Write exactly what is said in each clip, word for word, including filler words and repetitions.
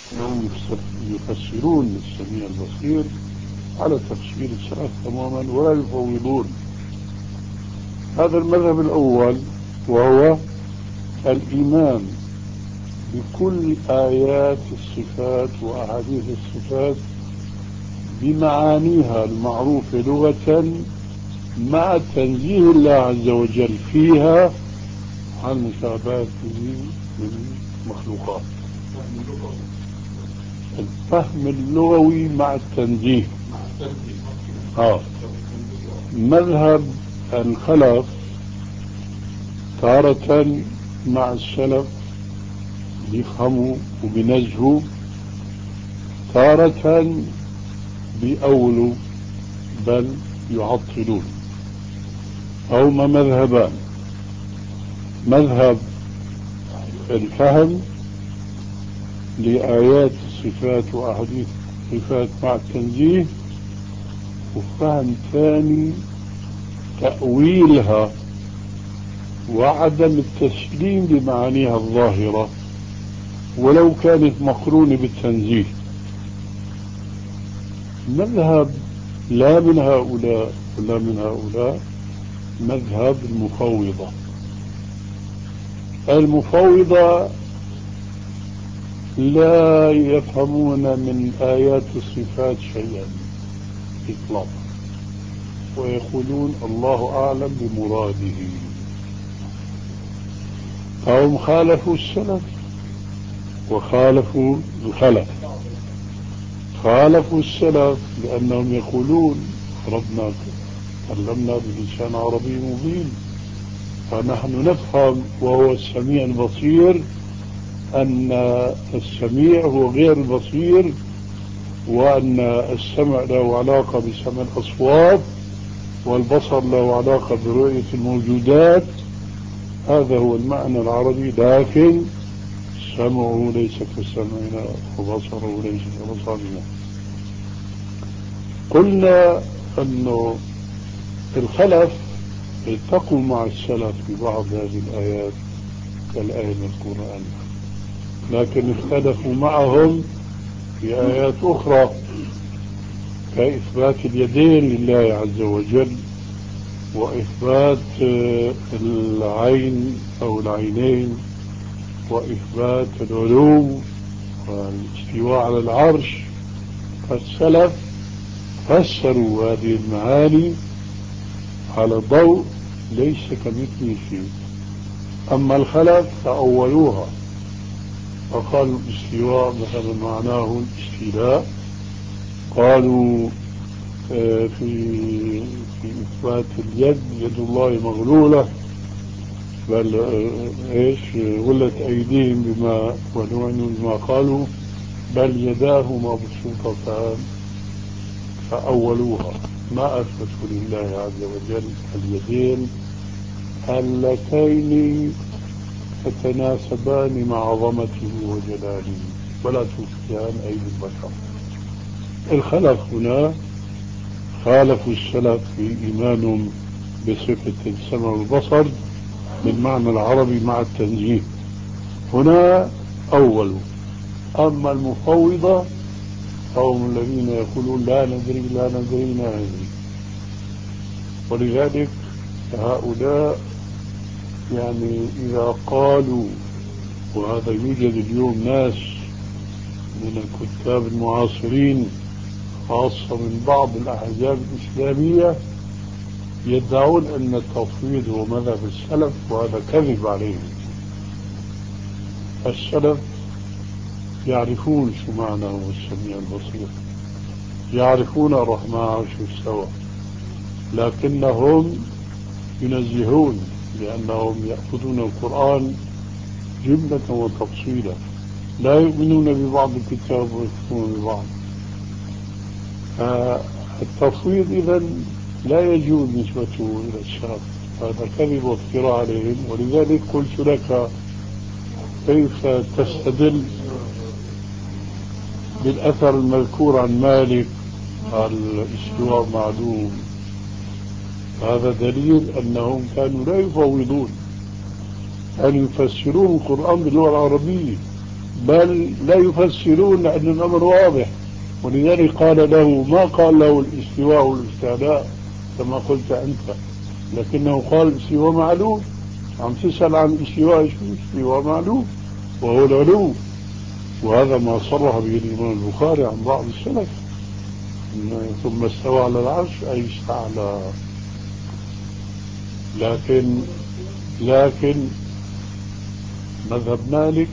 أنهم يفسرون السميع البصير على تفسير السلف تماما ولا يفوضون. هذا المذهب الأول، وهو الإيمان بكل آيات الصفات وأحاديث الصفات بمعانيها المعروفة لغة، مع تنزيه الله عز وجل فيها عن مشابهته للمخلوقات. الفهم اللغوي مع التنزيه. آه. مذهب الخلف تارة مع السلف بيفهموا وبينزهوا، تارة بيأولوا بل يعطلون. هما مذهبان: مذهب الفهم لآيات الصفات وأحاديث الصفات مع التنزيه، وفهم ثاني تأويلها وعدم التسليم بمعانيها الظاهرة ولو كانت مقرونة بالتنزيه. مذهب لا من هؤلاء ولا من هؤلاء مذهب المفوضة. المفوضة لا يفهمون من آيات الصفات شيئا إطلاقا، ويقولون الله أعلم بمراده. فهم خالفوا السلف وخالفوا الخلف. خالفوا السلف لأنهم يقولون ربنا كلمنا بلسان عربي مبين، فنحن نفهم وهو السميع البصير أن السميع هو غير البصير، وأن السمع له علاقة بسمع الأصوات، والبصر له علاقة برؤية الموجودات. هذا هو المعنى العربي، لكن سمعه ليس كسمعنا وبصره ليس كبصرنا. قلنا أنه الخلف اتقوا مع السلف في بعض هذه الآيات كالآية من القرآن، لكن اختلفوا معهم في آيات أخرى كإثبات اليدين لله عز وجل، وإثبات العين أو العينين، وإثبات العلو والاستواء على العرش. فالسلف فسروا هذه المعاني على ضوء ليس كمثله شيء، أما الخلف فأولوها فقالوا الاستواء مثلا معناه الاستيلاء، قالوا في في إثبات اليد يد الله مغلولة، بل ايش غلت أيديهم بما ولعنوا بما قالوا، بل يداه مبسوطتان، فأولوها ما أثبتوا لله عز وجل اليدين اللتين تتناسبان مع عظمته وجلاله ولا تشبهان أيدي البشر. الخلف هنا خالفوا السلف في إيمانهم بصفة السمع والبصر بالمعنى العربي مع التنزيه، هنا أولوا. أما المفوضة فهم الذين يقولون لا ندري لا ندري لا ندري، ولذلك هؤلاء يعني إذا قالوا، وهذا يوجد اليوم ناس من الكتاب المعاصرين خاصة من بعض الأحزاب الإسلامية يدعون أن التفويض هو مذهب السلف، وهذا كذب عليهم. السلف يعرفون شو معنى هو السميع البصير، يعرفون الرحمن عرش استوى، لكنهم ينزهون لأنهم يأخذون القرآن جملة وتفصيلا، لا يؤمنون ببعض الكتاب ويكفرون ببعض. التفويض إذن لا يجوز نسبته إلى السلف، هذا كذب وافتراء عليهم. ولذلك قلت لك كيف تستدل بالأثر المذكور عن مالك الاستواء معلوم؟ هذا دليل أنهم كانوا لا يفوضون، أن يفسرون القرآن باللغة العربية بل لا يفسرون لأن الأمر واضح. ولذلك قال له ما قال له الاستواء والاستعلاء كما قلت أنت، لكنه قال الاستواء معلوم. عم تسأل عن الاستواء، شو الاستواء معلوم وهو العلو. وهذا ما صرح به الإمام البخاري عن بعض السلف، ثم استوى على العرش أي استعلى. لكن لكن مذهب مالك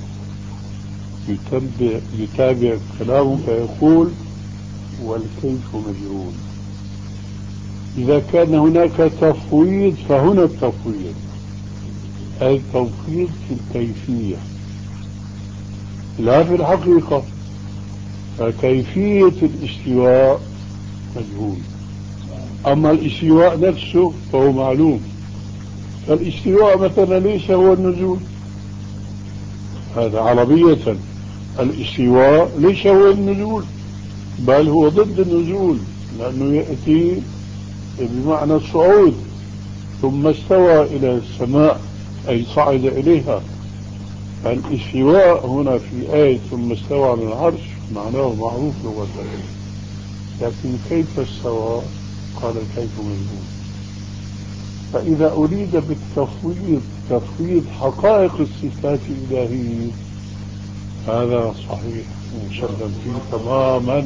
يتبع, يتابع كلامه فيقول والكيف مجهول. إذا كان هناك تفويض فهنا التفويض أي التوفيق في الكيفية لا في الحقيقة. فكيفية الاستواء مجهول، أما الاستواء نفسه فهو معلوم. فالاستواء مثلا ليس هو النزول، هذا عربية. الاستواء ليس هو النزول بل هو ضد النزول، لأنه يأتي بمعنى الصعود. ثم استوى إلى السماء أي صعد إليها. الاستواء هنا في آية ثم استوى على العرش معناه معروف لغة، لكن كيف استوى قال كيف مجهول. فإذا أريد بالتفويض تفويض حقائق الصفات الإلهية هذا صحيح مسلم فيه تماما.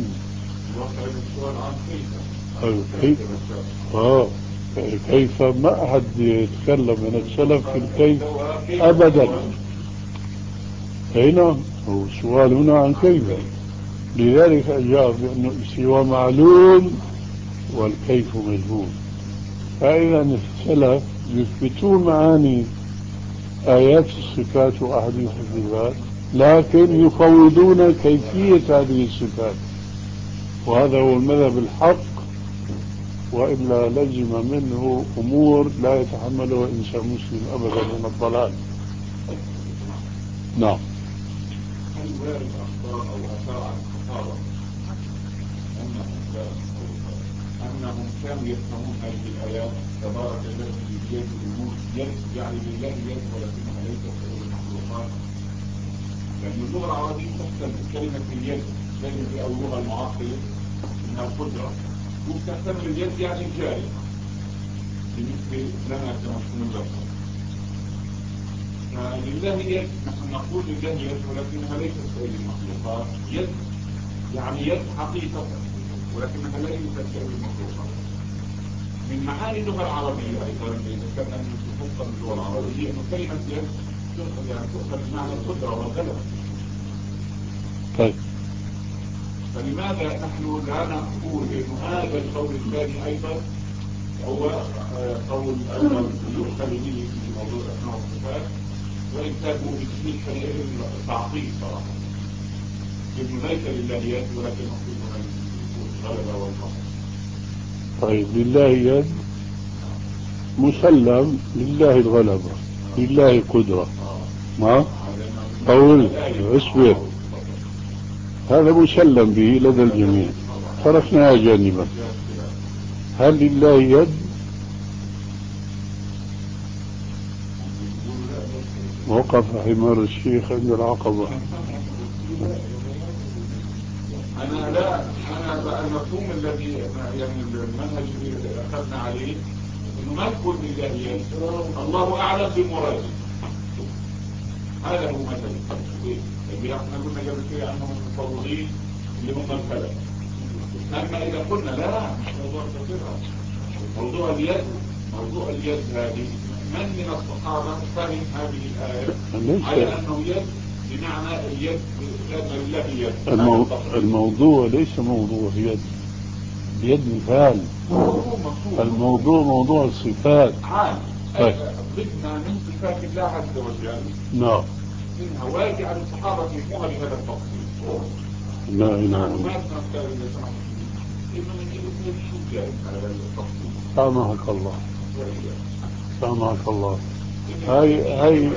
كيف آه كيف ما أحد يتكلم من السلف في الكيف أبدا. هنا هو السؤال هنا عن كيف، لذلك أجاب بأنه الاستواء معلوم والكيف مجهول. فإذا السلف يثبتون معاني آيات الصفات وأحاديث الصفات، لكن يفوضون كيفية هذه الصفات، وهذا هو المذهب الحق، وإلا لزم منه أمور لا يتحملها إنسان مسلم أبدا من الضلال. نعم. هل وارد أخطاء أو آثار عن الصحابة أنهم كانوا يفهمون هذه الآيات تبارك الذي بيده الملك يد يعني لله يد ولكنها ليست كل المخلوقات؟ لأن اللغة العربية تحتمل كلمة اليد كلمة أو اللغة المعاصرة إنها القدرة، وتحتمل اليد يعني الجاري بالنسبة لنا كمفهوم اللفظ. فلله يد نحن نقول لله يد ولكنها ليست كل المخلوقات. يد يعني يد حقيقة ولكنها لا يوجد كل المخلوقات. من معاني اللغة العربية أيضا إذا كان أن تفصل اللغة العربية أنه كلمة يد يعني تؤخذ بمعنى القدرة والغلبة. طيب فلماذا نحن لا نقول إنه هذا القول الثاني أيضا هو قول أيضا يؤخذ به في موضوع الأسماء والصفات، وإن كان هو بتسميه كلمة التعطيل صراحة. إنه ليس لله يد ولكن مقصود الغلبة والقهر. طيب لله يد مسلم، لله الغلبة، لله قدرة. ما قول اصبر، هذا مسلم به لدى الجميع، تركناها جانبا. هل لله يد؟ وقف حمار الشيخ عند العقبة. أنا لا أنا المفهوم الذي يعني المنهج الذي أخذنا عليه إنه ما تقول لله يد، الله أعلم بمراده. هذا هو مثل اللي احنا قلنا قبل شوي عنهم المفوضين اللي هم الفلك. أما إذا قلنا لا مش موضوع الفكرة، موضوع اليد، موضوع اليد هذه من من الصحابة فهم هذه الآية على أنه يد بمعنى اليد لأن لله يد. المو... الموضوع ليس موضوع يد، بيد مثال. الموضوع موضوع الصفات عام ضدنا من صفات الله عز وجل. نعم. إنها واجعة للصحابة يفهمها بهذا التفصيل. لا إله إلا سامحك الله، سامحك الله. هاي هاي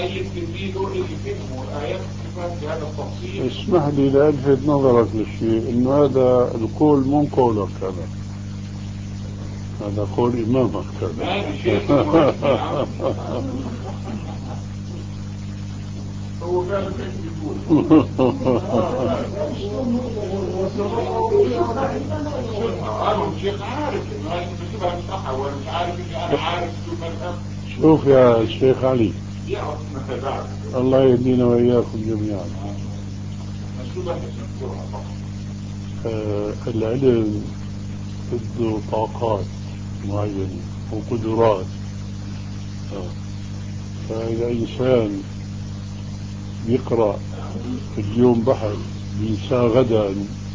اسمح لي لألفت نظرك للشيء إنه هذا القول مو قولك أنا، هذا قول إمامك كذا. هو فعلا كيف الشيخ عارف انه هذه بجيبها من صحة وانا مش عارف اني انا عارف شو المذهب. شوف يا شيخ علي، يعرف متابعة الله يهدينا واياكم جميعا. شو بدك نذكرها طبعا. آه العلم بده طاقات معينة وقدرات. آه. فإذا إنسان يقرأ اليوم بحث ينساه غدا،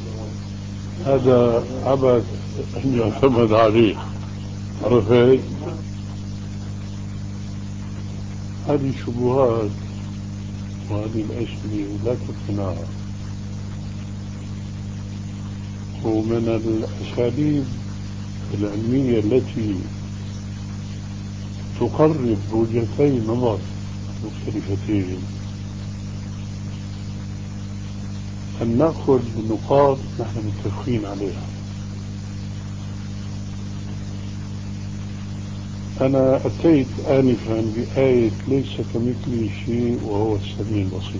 هذا عبث أن يعتمد عليه. عرفت؟ هذه شبهات وهذه الأشياء لا تقنعها. ومن الأساليب العلمية التي تقرب وجهتي نظر مختلفتين أن نأخذ نقاط نحن متفقين عليها. أنا أتيت آنفا بآية ليس كمثله شيء وهو السميع البصير،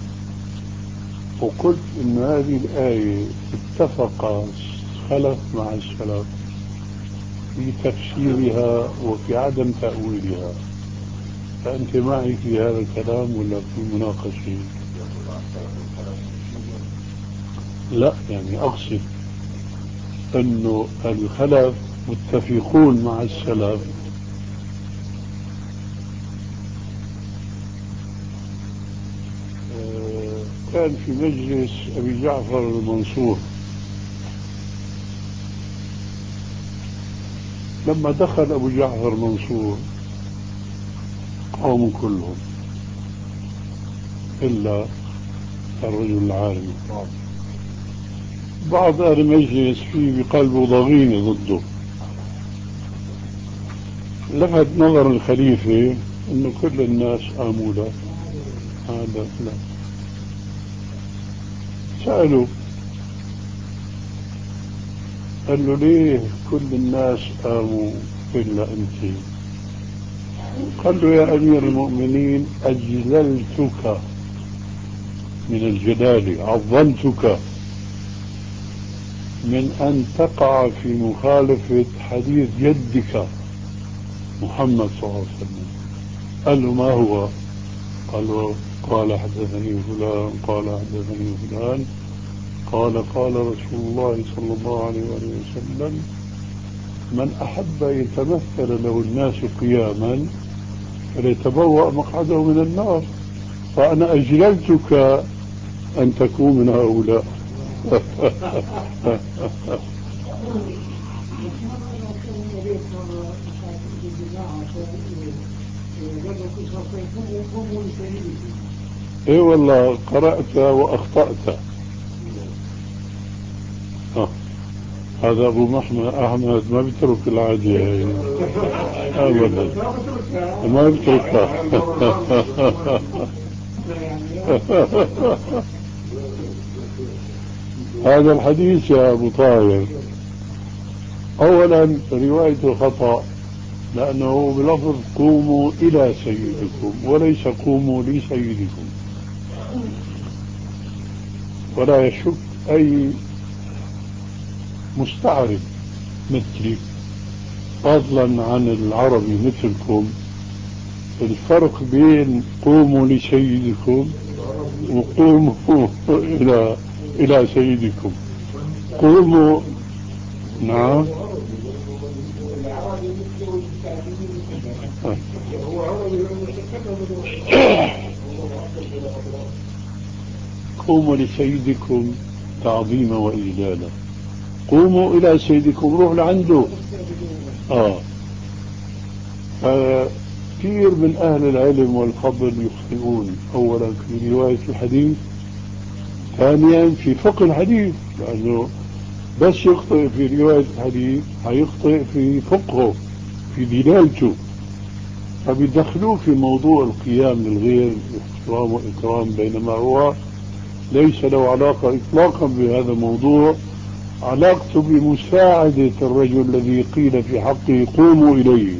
وقلت إن هذه الآية اتفق السلف مع السلف في تفسيرها وفي عدم تأويلها. فأنت معي في هذا الكلام ولا في مناقشة؟ لا، يعني أقصد أنه الخلف متفقون مع السلف كان في مجلس أبي جعفر المنصور لما دخل أبو جعفر المنصور قاموا كلهم إلا الرجل العالم. بعض أهل المجلس فيه بقلبه ضغينة ضده. لفت نظر الخليفة أنه كل الناس قاموا له، هذا لا. سألوا قال له ليه كل الناس قاموا إلا أنت؟ قال له يا أمير المؤمنين أجللتك من الجلال، عظمتك من أن تقع في مخالفة حديث جدك محمد صلى الله عليه وسلم. قال له ما هو؟ قال له قال حدثني فلان قال حدثني فلان قال قال رسول الله صلى الله عليه وسلم من أحب يتمثل له الناس قياما فليتبوأ مقعده من النار، فأنا أجللتك أن تكون من هؤلاء. اي والله قرأت وأخطأت. آه. هذا أبو محمد أحمد ما بيترك العادية هاي أبدا، ما بيتركها. هذا الحديث يا أبو طاهر أولا روايته خطأ، لأنه بلفظ قوموا إلى سيدكم وليس قوموا لسيدكم، ولا يشك أي مستعرب مثلي فضلا عن العربي مثلكم الفرق بين قوموا لسيدكم وقوموا إلى إلى سيدكم. قوموا نعم قوموا لسيدكم تعظيما وإجلالا، قوموا إلى سيدكم روح لعنده. آه كثير من أهل العلم والفضل يخطئون أولا في رواية الحديث، ثانيا في فقه الحديث، لأنه بس يخطئ في رواية الحديث هيخطئ في فقهه في دلالته، فبيدخلوه في موضوع القيام للغير احترام وإكرام، بينما هو ليس له علاقة إطلاقا بهذا الموضوع، علاقته بمساعدة الرجل الذي قيل في حقه قوموا إليه،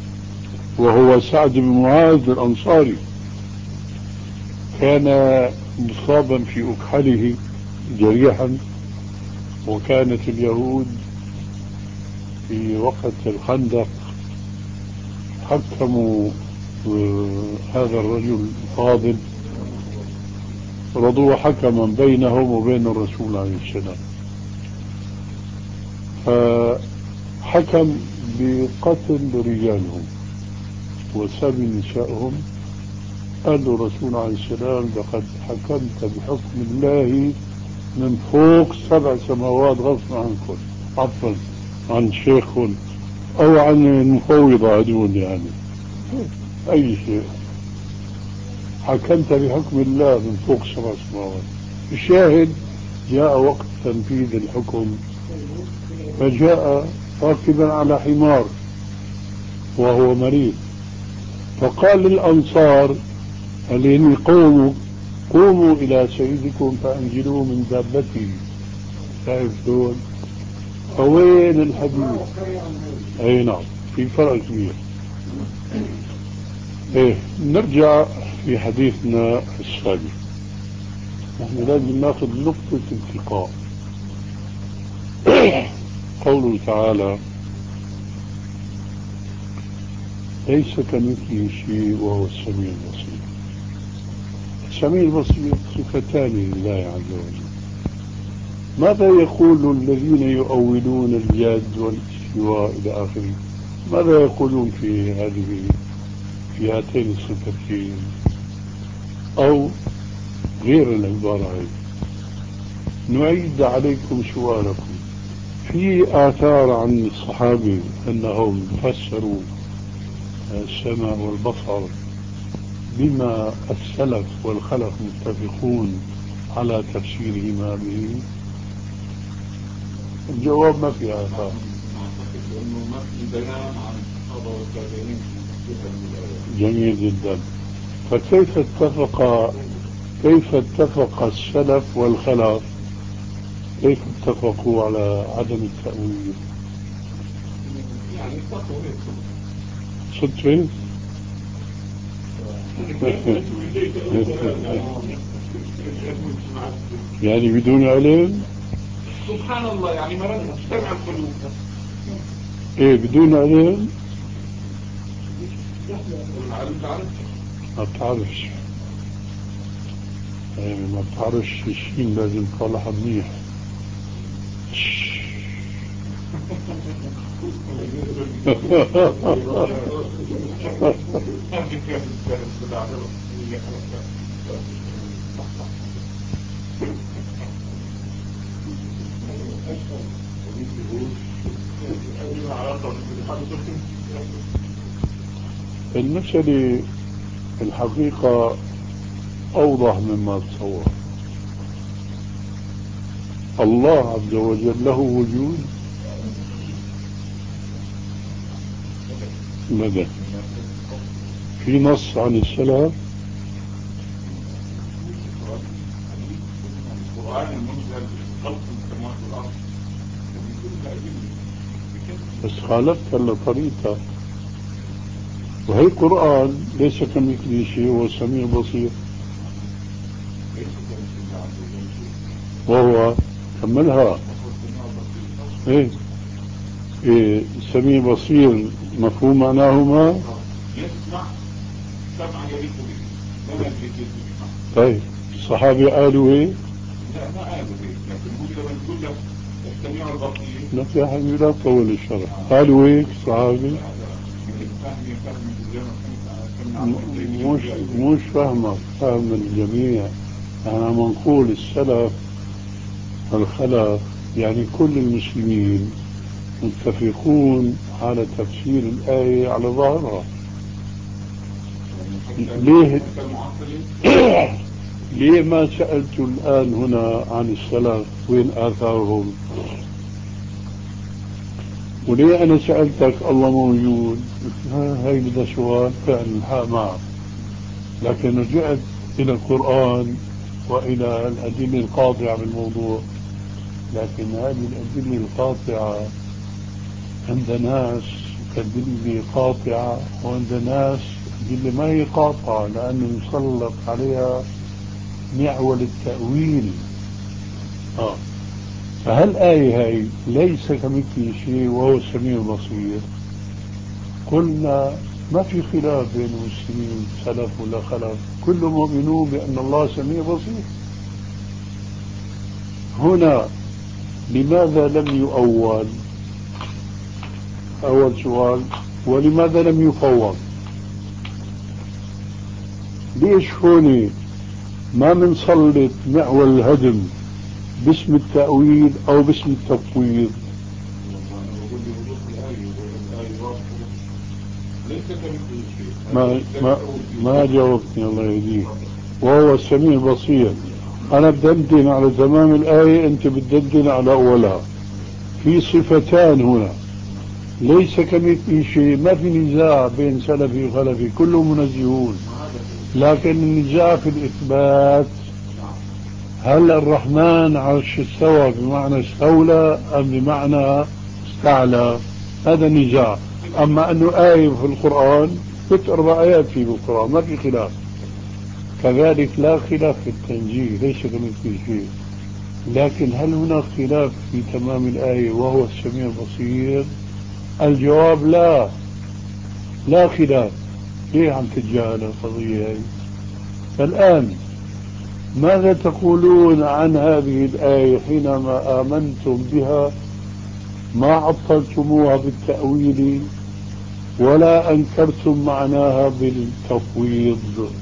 وهو سعد بن معاذ الأنصاري. كان مصابا في أكحله جريحا. وكانت اليهود في وقت الخندق حكموا هذا الرجل الفاضل، رضوا حكما بينهم وبين الرسول عليه السلام، فحكم بقتل رجالهم وسبي نسائهم. قال له الرسول عليه السلام لقد حكمت بحكم الله من فوق سبع سماوات غصب عنكم، عفوا عن شيخ او عن المفوضة هدول، يعني اي شيء، حكمت بحكم الله من فوق سبع سماوات. الشاهد جاء وقت تنفيذ الحكم، فجاء راكبا على حمار وهو مريض، فقال للأنصار الذين قوموا قوموا إلى سيدكم فأنزلوه من دابته. شايف دول؟ فوين الحديث؟ أي نعم، في فرق كبير. إيه، نرجع في حديثنا السابق. نحن لازم ناخذ نقطة التقاء. قوله تعالى ليس كمثله شيء وهو السميع البصير. السميع البصير صفتان لله عز وجل. ماذا يقول الذين يؤولون اليد والاستواء إلى آخره؟ ماذا يقولون في هذه في هاتين الصفتين؟ أو غير العبارة هذه، نعيد عليكم سؤالكم. في آثار عن الصحابة أنهم فسروا السمع والبصر بما السلف والخلف متفقون على تفسيرهما به؟ الجواب ما في آثار. جميل جدا. فكيف اتفق كيف اتفق السلف والخلف، كيف اتفقوا على عدم التأويل؟ صدفة؟ يعني بدون علم؟ سبحان الله، يعني مرات تجتمع القلوب. ايه بدون علم؟ ما بتعرفش، يعني ما بتعرفش شيء لازم تطلعها منيح. المسألة الحقيقة أوضح مما تصور. الله عز وجل له وجود مدى. في نص عن السلف بس خالفت لطريقة، وهي قرآن ليس كمثله شيء وهو السميع البصير، وهو كملها. ايه ايه السميع بصير مفهوم معناهما. يسمع سمع يليق به. طيب الصحابة قالوا ايه؟ لا ما قالوا ايه، لكن هو لما نقول لك السميع البصير. لا يا حبيبي لا تطول الشرح. قالوا ايه الصحابة؟ مش مش فاهمة فهم الجميع. أنا يعني منقول السلف والخلف، يعني كل المسلمين متفقون على تفسير الآية على ظاهرها. ليه ليه ما سألت الآن هنا عن السلف وين آثارهم؟ وليه أنا سألتك الله موجود؟ هاي بدها سؤال فعلا الحق معه. لكن رجعت إلى القرآن وإلى الأدلة القاطعة بالموضوع. لكن هذه الأدلة القاطعة عند ناس أدلة قاطعة، وعند ناس أدلة ما هي قاطعة، لأنه يسلط عليها معول التأويل. آه. فهل آية هاي ليس كمثله شيء وهو السميع البصير؟ قلنا ما في خلاف بين المسلمين سلف ولا خلف، كلهم مؤمنون بأن الله سميع بصير. هنا لماذا لم يؤول؟ أول سؤال، ولماذا لم يفوض؟ ليش هون ما منسلط معول الهدم باسم التأويل أو باسم التفويض؟ ما ما ما جاوبتني الله يهديك. وهو السميع البصير. أنا بدندن على تمام الآية، أنت بتدندن على أولها. في صفتان هنا ليس كمثله شيء، ما في نزاع بين سلفي وخلفي، كلهم منزهون، لكن النزاع في الإثبات. هل الرحمن عرش استوى بمعنى استولى أم بمعنى استعلى؟ هذا النزاع. أما أنه آية في القرآن، ست أربع آيات في القرآن ما في خلاف. كذلك لا خلاف في التنزيه، ليس كمثله شيء. لكن هل هناك خلاف في تمام الآية وهو السميع البصير؟ الجواب لا، لا خلاف. ليه عم تتجاهل القضية هذه؟ الآن ماذا تقولون عن هذه الآية حينما آمنتم بها؟ ما عطلتموها بالتأويل ولا أنكرتم معناها بالتفويض.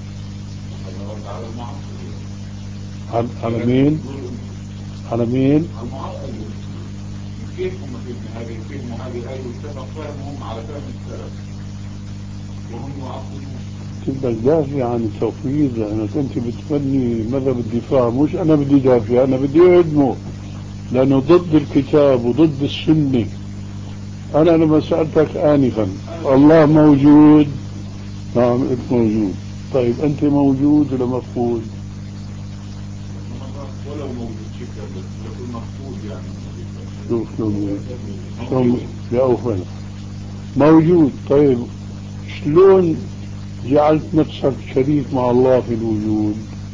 على مين؟ على مين؟ كيف هم فهموا هذه فهموا هذه الآية والسبب فهمهم على فهم السلف وهم يعطلون. بدك دافع عن التفويض، أنا كنت بتمني مذهب الدفاع، مش أنا بدي دافع، أنا بدي أهدمه لأنه ضد الكتاب وضد السنة. أنا لما سألتك آنفا الله موجود، نعم قلت موجود. طيب أنت موجود ولا مفقود؟ ولو موجود شكرا لكن مفقود يعني. شوف شلون شلون بأوفنا موجود. طيب شلون جعلت نفسك شريك مع الله في الوجود؟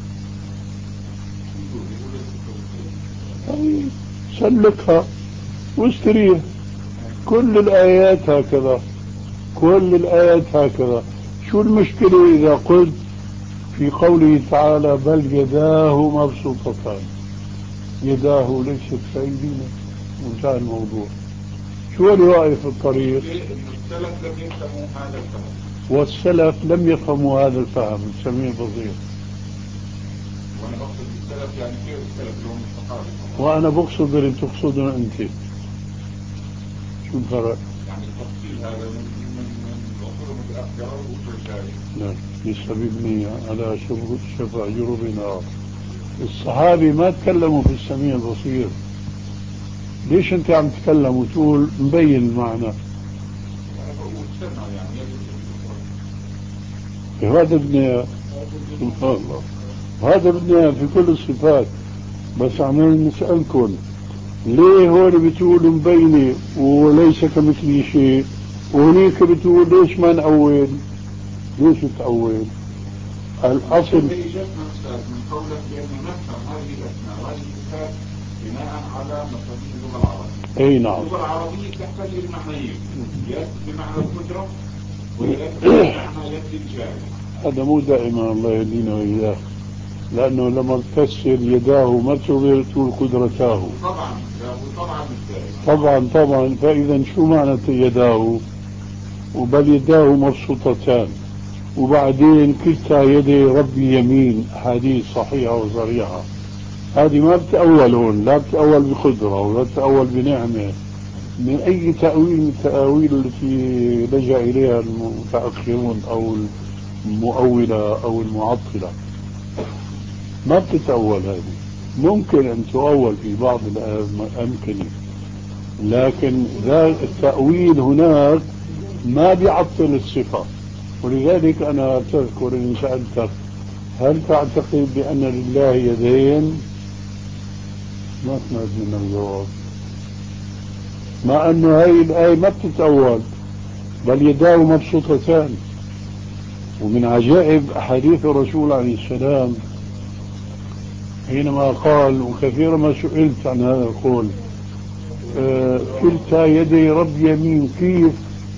طيب سلكها واستريح. كل الآيات هكذا، كل الآيات هكذا. شو المشكلة إذا قلت في قوله تعالى بل يداه مبسوطتان؟ يداه ليست في أيدينا وانتهى الموضوع. شو اللي واقف في الطريق؟ السلف لم يفهموا هذا الفهم، والسلف لم يفهموا هذا الفهم السميع البصير. وانا بقصد السلف يعني كيف السلف اللي هم الصحابه، وانا بقصد اللي تقصده انت. شو الفرق؟ يعني التفصيل هذا من من من الاصول المتاخره والاصول الجايه. لا يستبيبني على شفا جروب نار. الصحابي ما تكلموا في السميع البصير. ليش انت عم تتكلم وتقول مبين المعنى؟ انا بقول سمع يعني هذا بدنا سبحان الله، هذا بدنا في كل الصفات. بس عمال نسألكم ليه هون بتقولوا مبينة وليس كمثله شيء، وهنيك بتقول ليش ما نأول؟ ليش تأول؟ الأصل من قولك بأنه نفهم هذه الأسماء وهذه الصفات بناء على مفاهيم اللغة العربية. أي نعم. اللغة العربية تحتل المعنيين، يد بمعنى القدرة ويد بمعنى يد الجاري. هذا مو دائما الله يهدينا وإياه، لأنه لما تفسر يداه ما تقدر تقول قدرتاه. طبعا طبعا طبعا طبعا. فإذا شو معنى يداه؟ وبل يداه مبسوطتان، وبعدين كلتا يدي ربي يمين، حديث صحيحة وصريحة. هذه ما بتأول هون، لا بتأول بقدرة ولا بتأول بنعمة من أي تأويل من التأويل التي لجأ إليها المتأخرون أو المؤولة أو المعطلة. ما بتتأول هذه. ممكن أن تؤول في بعض الأمكنة، لكن ذا التأويل هناك ما بيعطل الصفة. ولذلك أنا تذكر إن سألتك هل تعتقد بأن لله يدين؟ ما سمعت من الجواب، مع أنه هاي الآية ما بتتأول بل يداه مبسوطتان. ومن عجائب أحاديث الرسول عليه السلام حينما قال، وكثيرا ما سئلت عن هذا القول، آه كلتا يدي رب يمين، كيف؟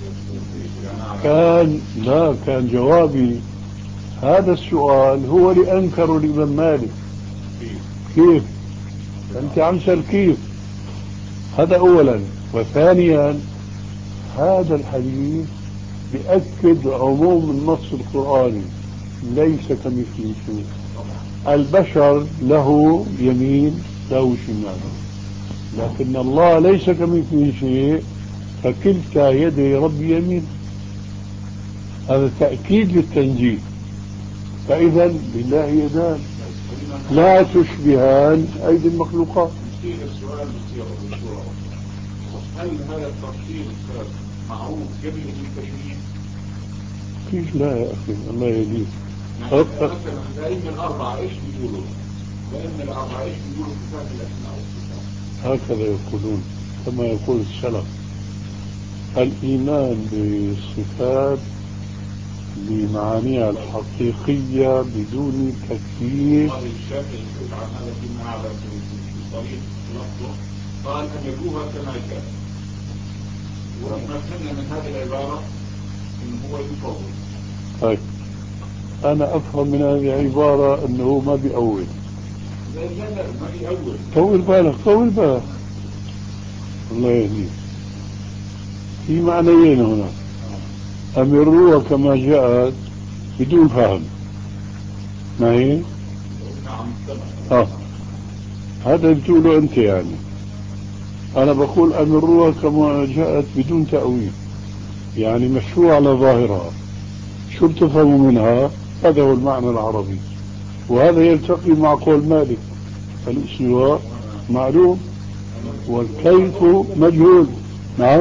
كان لا كان جوابي هذا السؤال هو اللي أنكره الإمام مالك. كيف؟ أنت عم تسأل كيف؟ هذا أولا. وثانيا هذا الحديث بيأكد عموم النص القرآني، ليس كمثله شيء. البشر له يمين له شمال، لكن الله ليس كمثله شيء، فكلتا يدي رب يمين. هذا تأكيد للتنزيه. فإذا لله يدان لا تشبهان أيدي المخلوقات. السؤال بالصورة، هل هذا التفصيل معروف قبل التشريع؟ كيف لا يا أخي، الله يهديك. يعني مثلا الأئمة الأربعة إيش بيقولوا؟ الأئمة الأربعة إيش بيقولوا في صفات الأسماء والصفات؟ هكذا يقولون كما يقول السلف: الإيمان بالصفات بمعانيها الحقيقية بدون تكييف. الشافعي يقول عن هذا فيما أعلم في طريق لفظه، قال أن يجوها كما كان. وما فهمنا من هذه العبارة أنه هو يفوض. طيب أنا أفهم من هذه العبارة أنه ما بيأول. لا لا لا ما بيأول. طول بالك طول بالك، الله يهديك. في معنيين هنا: أمروها كما جاءت بدون فهم، ما هي؟ نعم. آه. هذا بتقوله أنت يعني. أنا بقول أمروها كما جاءت بدون تأويل، يعني مشروع على ظاهرها. شو بتفهموا منها؟ هذا هو المعنى العربي، وهذا يلتقي مع قول مالك: الاستواء معلوم والكيف مجهول. نعم،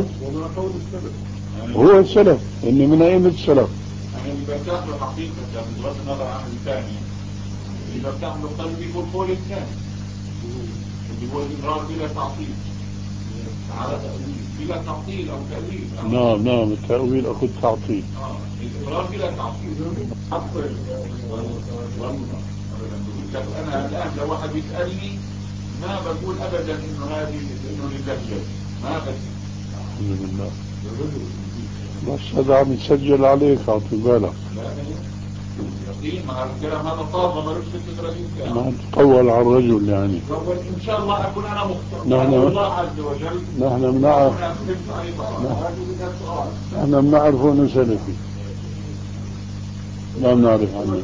هو السلف، إني من أئمة السلف. يعني اللي برتاح له حقيقة بغض النظر عن الثاني، اللي برتاح له قلبي يقول قول الثاني اللي هو الإقرار بلا تعطيل، على تأويل بلا تعطيل أو تأويل. نعم نعم، التأويل أخذ تعطيل. آه الإقرار بلا تعطيل. أنا الآن لو واحد يسألني ما بقول أبدا إنه هذه إنه لله يد، ما بس. الحمد لله. بس هذا عم يسجل عليك، أعطي بالك. يقين مع الكلام هذا طابة ما رفت التدريب ما تطول على الرجل يعني. إن شاء الله أكون أنا مخطئ. نحن الله عز وجل نحن بنعرف نحن بنعرف أنه سلفي، ما بنعرف عنه.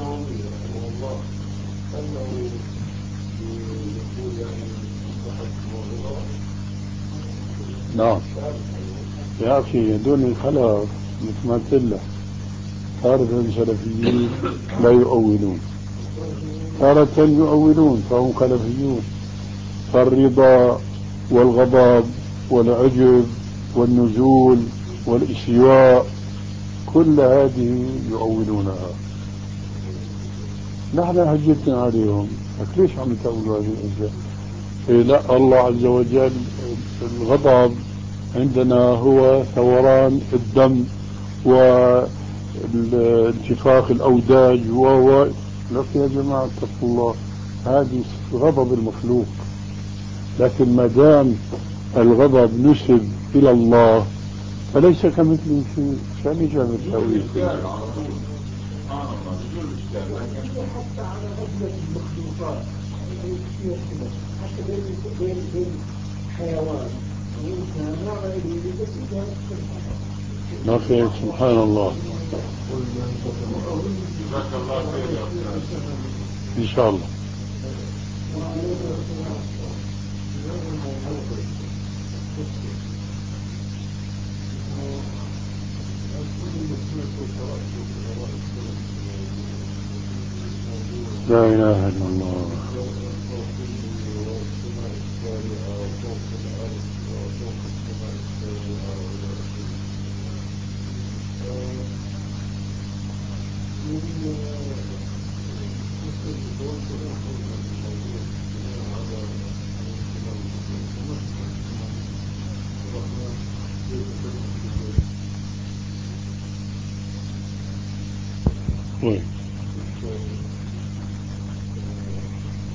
نعم يا أخي، هذول الخلق مثل ما قلت لك تارة سلفيين لا يؤولون، تارة يؤولون فهم خلفيون. فالرضا والغضب والعجب والنزول والاستواء كل هذه يؤولونها. نحن هجتنا عليهم، ليش عم تأولوا هذه الأشياء؟ إيه لا، الله عز وجل الغضب عندنا هو ثوران الدم والانتفاخ الأوداج و لك يا جماعة اتقوا الله، هذه غضب المخلوق. لكن ما دام الغضب نسب إلى الله فليس كمثله شيء. شان يجعل التأويل حتى على غفلة المخلوقات حتى بين بين حيوان وإنسان ما نعم سبحان الله. إن شاء الله. لا إله إلا الله. وين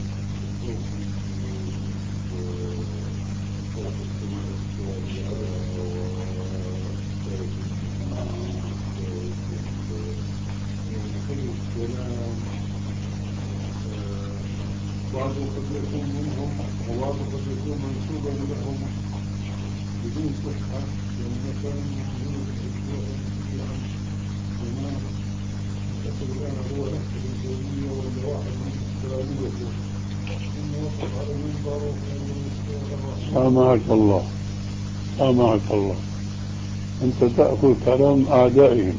يكون منهم غواب وقد يكون منسوبا لهم بدون صحة، يعني مثلا من الأسبوع في عام زمان أعتقد الآن هو نفس الجميع ولا واحد من إسرائيل ثم وقف على المنبر وقال سامحك الله سامحك الله، أنت تأخذ كلام أعدائهم.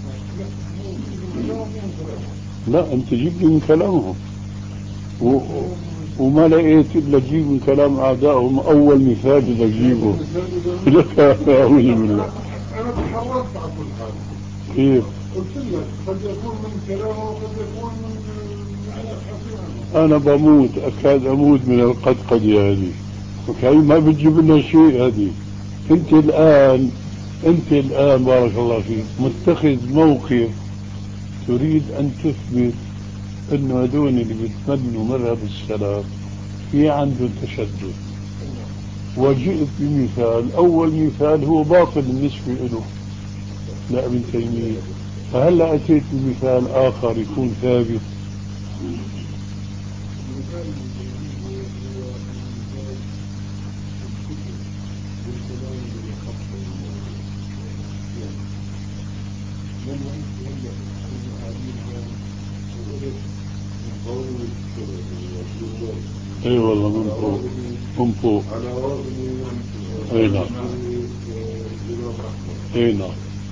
لا، أنت جيب لي من كلامهم و... وما لقيت إلا تجيب من كلام أعدائهم. أول مثال إذا تجيبه لك أعوذ بالله. أنا تحررت على كل حال. كيف؟ قلت لك قد يكون من كلامه وقد يكون من حسنه. أنا بموت، أكاد أموت من القدقدة هذه، وكأي ما بتجيب لنا شيء هذه. أنت الآن أنت الآن بارك الله فيك متخذ موقف تريد أن تثبت أنه هذول اللي بيتبنوا مذهب السلف في عنده تشدد، وجئت بمثال. أول مثال هو باطل بالنسبة له لابن تيمية، فهلا أتيت بمثال آخر يكون ثابت. اي والله من فوق من فوق. اي نعم اي نعم.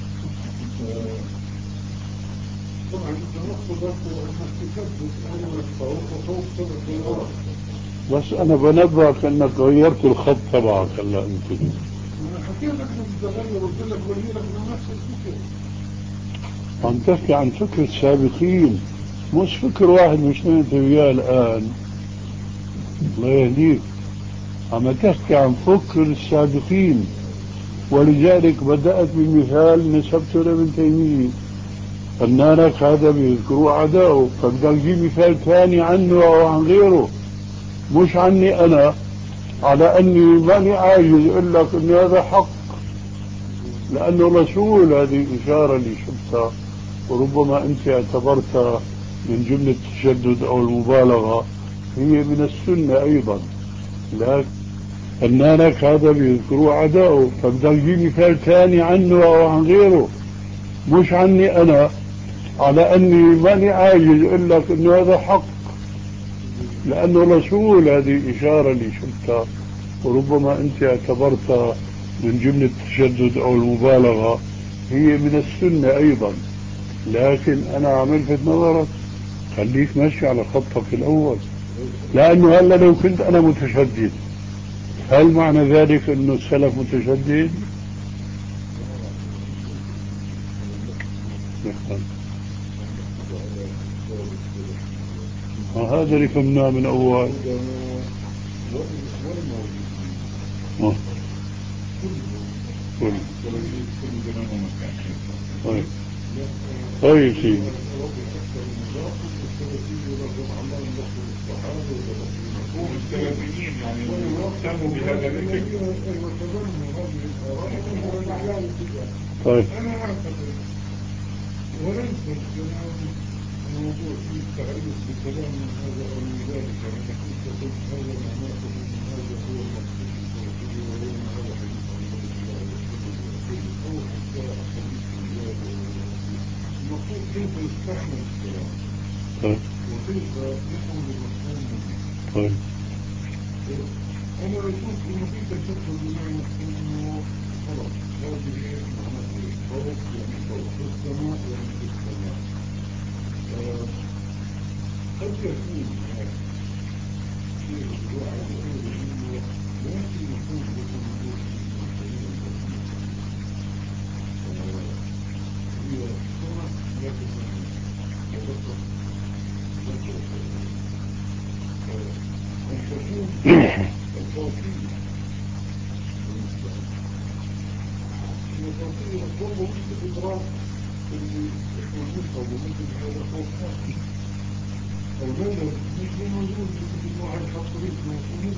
بس انا بنبهك انك غيرت الخط تبعك هلا. انت انا حكيت لك انك تغير، قلت لك غيرك من نفس الفكر. عم تحكي عن فكر السابقين، مش فكر واحد مش انت وياه الان. الله يهديك، عم تحكي عن فكر السابقين، ولذلك بدأت بمثال نسبته لابن تيمية. قلنا لك هذا بيذكروا أعداؤه، فبدك تجيب مثال ثاني عنه أو عن غيره، مش عني أنا، على أني ماني عاجز أقول لك أن هذا حق، لأنه رسول. هذه إشارة اللي شفتها، وربما أنت اعتبرتها من جملة التشدد أو المبالغة، هي من السنة أيضا. لكن قلنا لك هذا بيذكروا أعداؤه، فبدك تجيب مثال ثاني عنه أو عن غيره، مش عني أنا، على أني ماني عاجز أقول لك أنه هذا حق، لأنه رسول. هذه إشارة اللي شفتها، وربما أنت اعتبرتها من جملة التشدد أو المبالغة، هي من السنة أيضا. لكن أنا عملت نظرك، خليك ماشي على خطك الأول، لأنه هلا لو كنت أنا متشدد، هل معنى ذلك أنه السلف متشدد؟ هذا اللي فهمناه من أول. آه. كل طيب طيب سيدي. السلفيين يعني اهتموا بهذا الفكر. طيب انا اعتقد وليس الكلام موضوع في التعريف بكلام من هذا او من ذلك، يعني كنت قلت هذا معناه ان هذا هو المقصود الصوفي وان هذا حديث عن النبي صلى الله عليه وسلم او حتى حديث الرجال. المقصود كيف يستحمل الكلام طيب وكيف يفهم المفهوم منه. طيب انا اشوف انه في تشكل بمعنى انه خلاص هذه معناها فوق يعني فوق، في السماء يعني في السماء. قد يكون هناك شيء واحد يقول انه ما في مفهوم يكون موجود في المفاهيم البسيطة. هي السماء لكن ما هي وذكر ذكر أن تكون الفوقية هي فوقية برضه مش الإدراك اللي احنا بنفهم وممكن هذا فوق هذا أو لا مش موجود في النوع الحصري موجود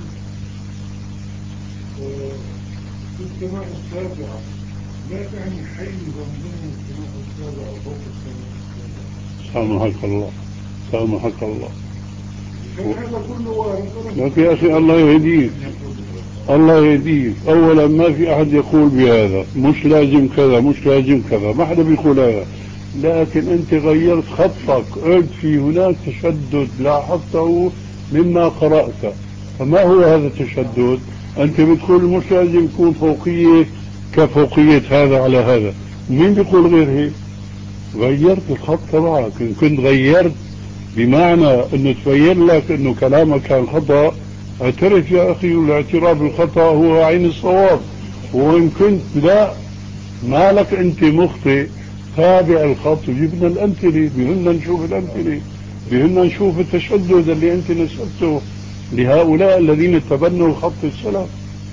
في السماء السابعة، لا تعني حيزا ضمن السماء السابعة أو فوق السماء السابعة. سامحك الله سامحك الله. هذا كله وارد. لكن يا أخي الله يهديك، الله يهديك. أولا ما في أحد يقول بهذا، مش لازم كذا مش لازم كذا، ما حدا بيقول هذا. لكن أنت غيرت خطك، قلت في هناك تشدد لاحظته مما قرأت. فما هو هذا التشدد؟ أنت بتقول مش لازم يكون فوقية كفوقية هذا على هذا. مين بيقول غير هيك؟ غيرت الخط تبعك. إن كنت غيرت بمعنى أنه تبين لك أنه كلامك كان خطأ، اعترف يا أخي، والاعتراف بالخطأ هو عين الصواب. وإن كنت لا، ما لك أنت مخطئ، تابع الخط وجبنا الأمثلة. بهن نشوف الأمثلة، بهن نشوف التشدد اللي أنت نسبته لهؤلاء الذين تبنوا الخط السلف.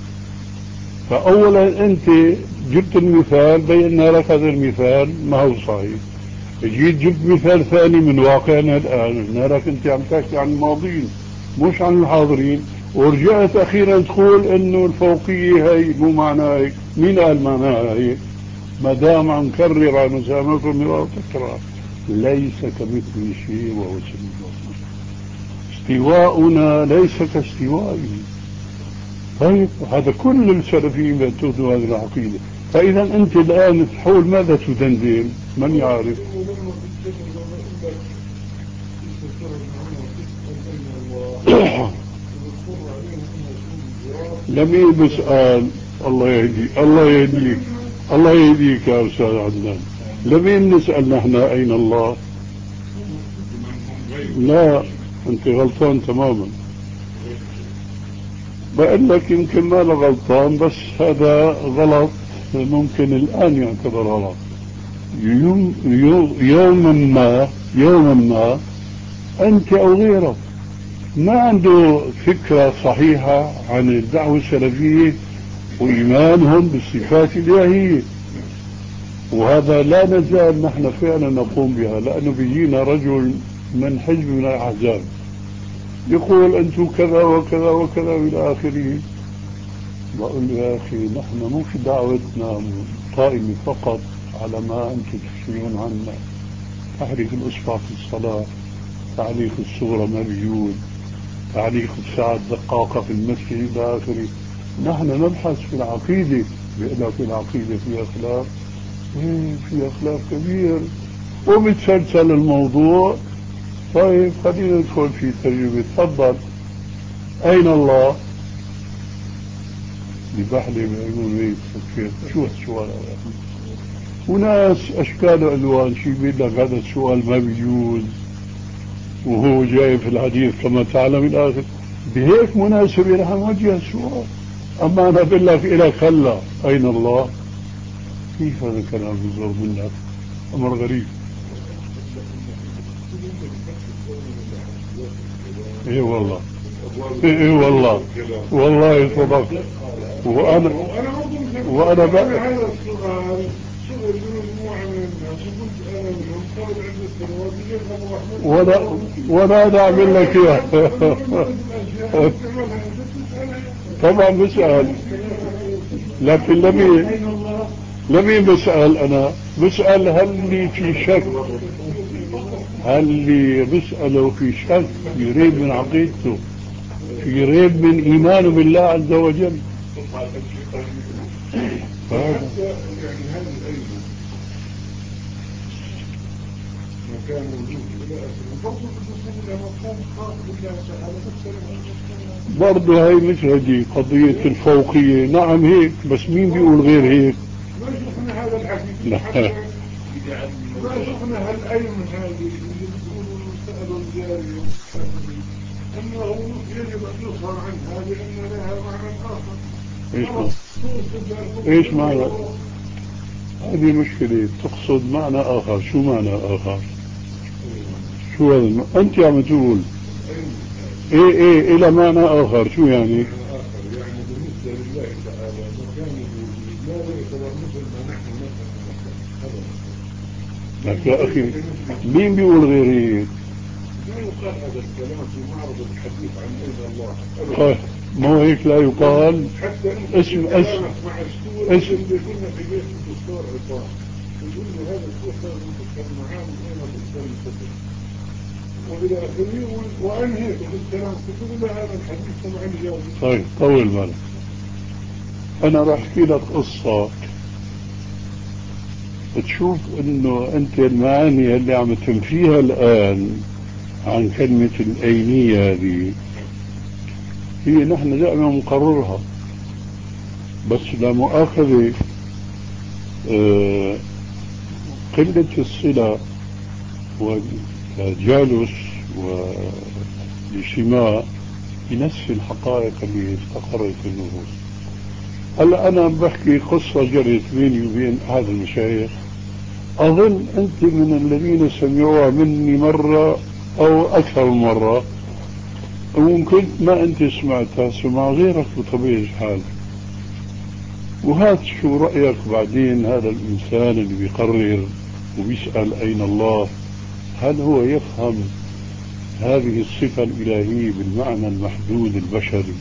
فأولا أنت جبت المثال، بينا لك هذا المثال ما هو صحيح. جيت جبت مثال ثاني من واقعنا الآن، قلنا لك أنت عم تحكي عن الماضين مش عن الحاضرين، ورجعت أخيرا تقول إنه الفوقية هي مو معناها هيك. مين قال معناها هيك؟ ما دام عم كرر على مسامعكم مرارا تكرار. ليس كمثل شيء وهو السميع البصير. استواؤنا ليس كاستوائه. طيب هذا كل السلفيين بيعتقدوا هذه العقيدة. فإذا أنت الآن تحول ماذا تدندن؟ من يعرف؟ لمين بسأل؟ الله يهدي الله يهديك الله يهديك يا أستاذ عدنان. لمين نسأل نحن أين الله؟ لا، أنت غلطان تماما. بقول لك يمكن ما له غلطان، بس هذا غلط ممكن الآن يعتبر غلط. يوم يوما ما يوما ما أنت أو غيرك ما عنده فكرة صحيحة عن الدعوة السلفية وإيمانهم بالصفات الإلهية، وهذا لا نزال نحن فعلا نقوم بها. لأنه بيجينا رجل من حزب من الأحزاب يقول أنتم كذا وكذا وكذا إلى آخره. بقول له يا أخي نحن مش دعوتنا قائمة فقط على ما أنتم تشيعون عنا، تحريك الأصبع في الصلاة، تعليق الصورة ما بيجوز، تعليق الساعة دقاقة في المسجد إلى آخره. نحن نبحث في العقيدة. بيقول لك العقيدة فيها خلاف، فيها خلاف كبير وبتسلسل الموضوع. طيب خلينا ندخل في تجربة. تفضل. أين الله؟ ببحلي بيقولوا هيك. شو السؤال؟ وناس أشكال وألوان، شي بيقول لك هذا السؤال ما بيجوز وهو جاي في الحديث كما تعلم الآخر. بهيك مناسبة نحن نوجه السؤال. أما أنا بقول لك إلى خلا أين الله؟ كيف هذا الكلام يصدر منك؟ أمر غريب. اي والله اي والله والله صدقت. وانا وانا بقى هذا السؤال سئل مجموعة من الناس وقلت انا منهم قبل عدة سنوات يجب وانا وانا انا اعمل لك اياه. طبعا بسأل، لكن لمين لمين بسأل؟ انا بسأل هل لي في شك، هل لي بسأله في شك، في ريب من عقيدته، في ريب من إيمانه بالله عز وجل. يعني هل العلم مكان وجود إلى آخره برضه هي مش هذه قضية الفوقية. نعم هيك، بس مين بيقول غير هيك؟ ما شفنا هذا الحديث. ما شفنا هالعلم هذه اللي بيقولوا سألوا الجاري أنه يجب أن يظهر عنها لأن لها معنى آخر. إيش معنى؟ إيش معنى؟ هذه مشكلة. تقصد معنى آخر. شو معنى آخر؟ شو هذا؟ أنت عم تقول إيه إيه إلى معنى آخر. شو يعني؟ يعني بالنسبة لله تعالى مكانه لا يعتبر مثل ما نحن مثلا. لك يا أخي مين بيقول غير هيك؟ لا يقال هذا الكلام في معرض الحديث عن أين الله. طيب ما هو هيك لا يقال. حتى اسم اسم مع السور اسم اللي كنا في بيت الدكتور عصام يقول له هذا الشيخ لازم تتكلم معاه من أين تتكلم كتب وإلى آخره. وأنهيت بالكلام كله إلى هذا الحديث طبعا جاوب. طيب طول بالك. أنا راح أحكي لك قصة تشوف إنه أنت المعاني اللي عم تنفيها الآن عن كلمة الأينية هذه هي نحن دائما نقررها، بس لا مؤاخذة آه قلة الصلة والجالس والاجتماع ينسي الحقائق اللي استقرت في النفوس. هلا أنا بحكي قصة جرت بيني وبين هذا المشايخ، أظن أنت من الذين سمعوها مني مرة أو أكثر من مرة، وممكن ما أنت سمعتها سمع غيرك بطبيعة الحال. وهات شو رأيك بعدين هذا الإنسان اللي بيقرر وبيسأل أين الله، هل هو يفهم هذه الصفة الإلهية بالمعنى المحدود البشري؟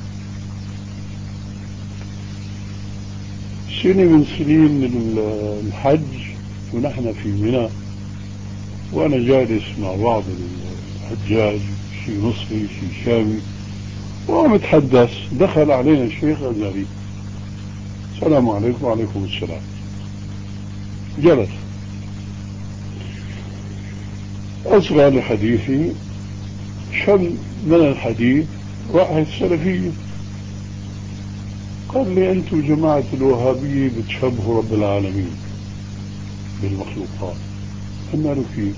سنة من سنين الحج ونحن في منى، وأنا جالس مع بعض الحجاج، شيء مصري شيء شامي، ومتحدث دخل علينا الشيخ أزهري، السلام عليكم. وعليكم السلام. جلس أصغى لحديثي، شم من الحديث رائحة السلفية، قال لي أنتم جماعة الوهابية بتشبهوا رب العالمين بالمخلوقات. قلنا له كيف؟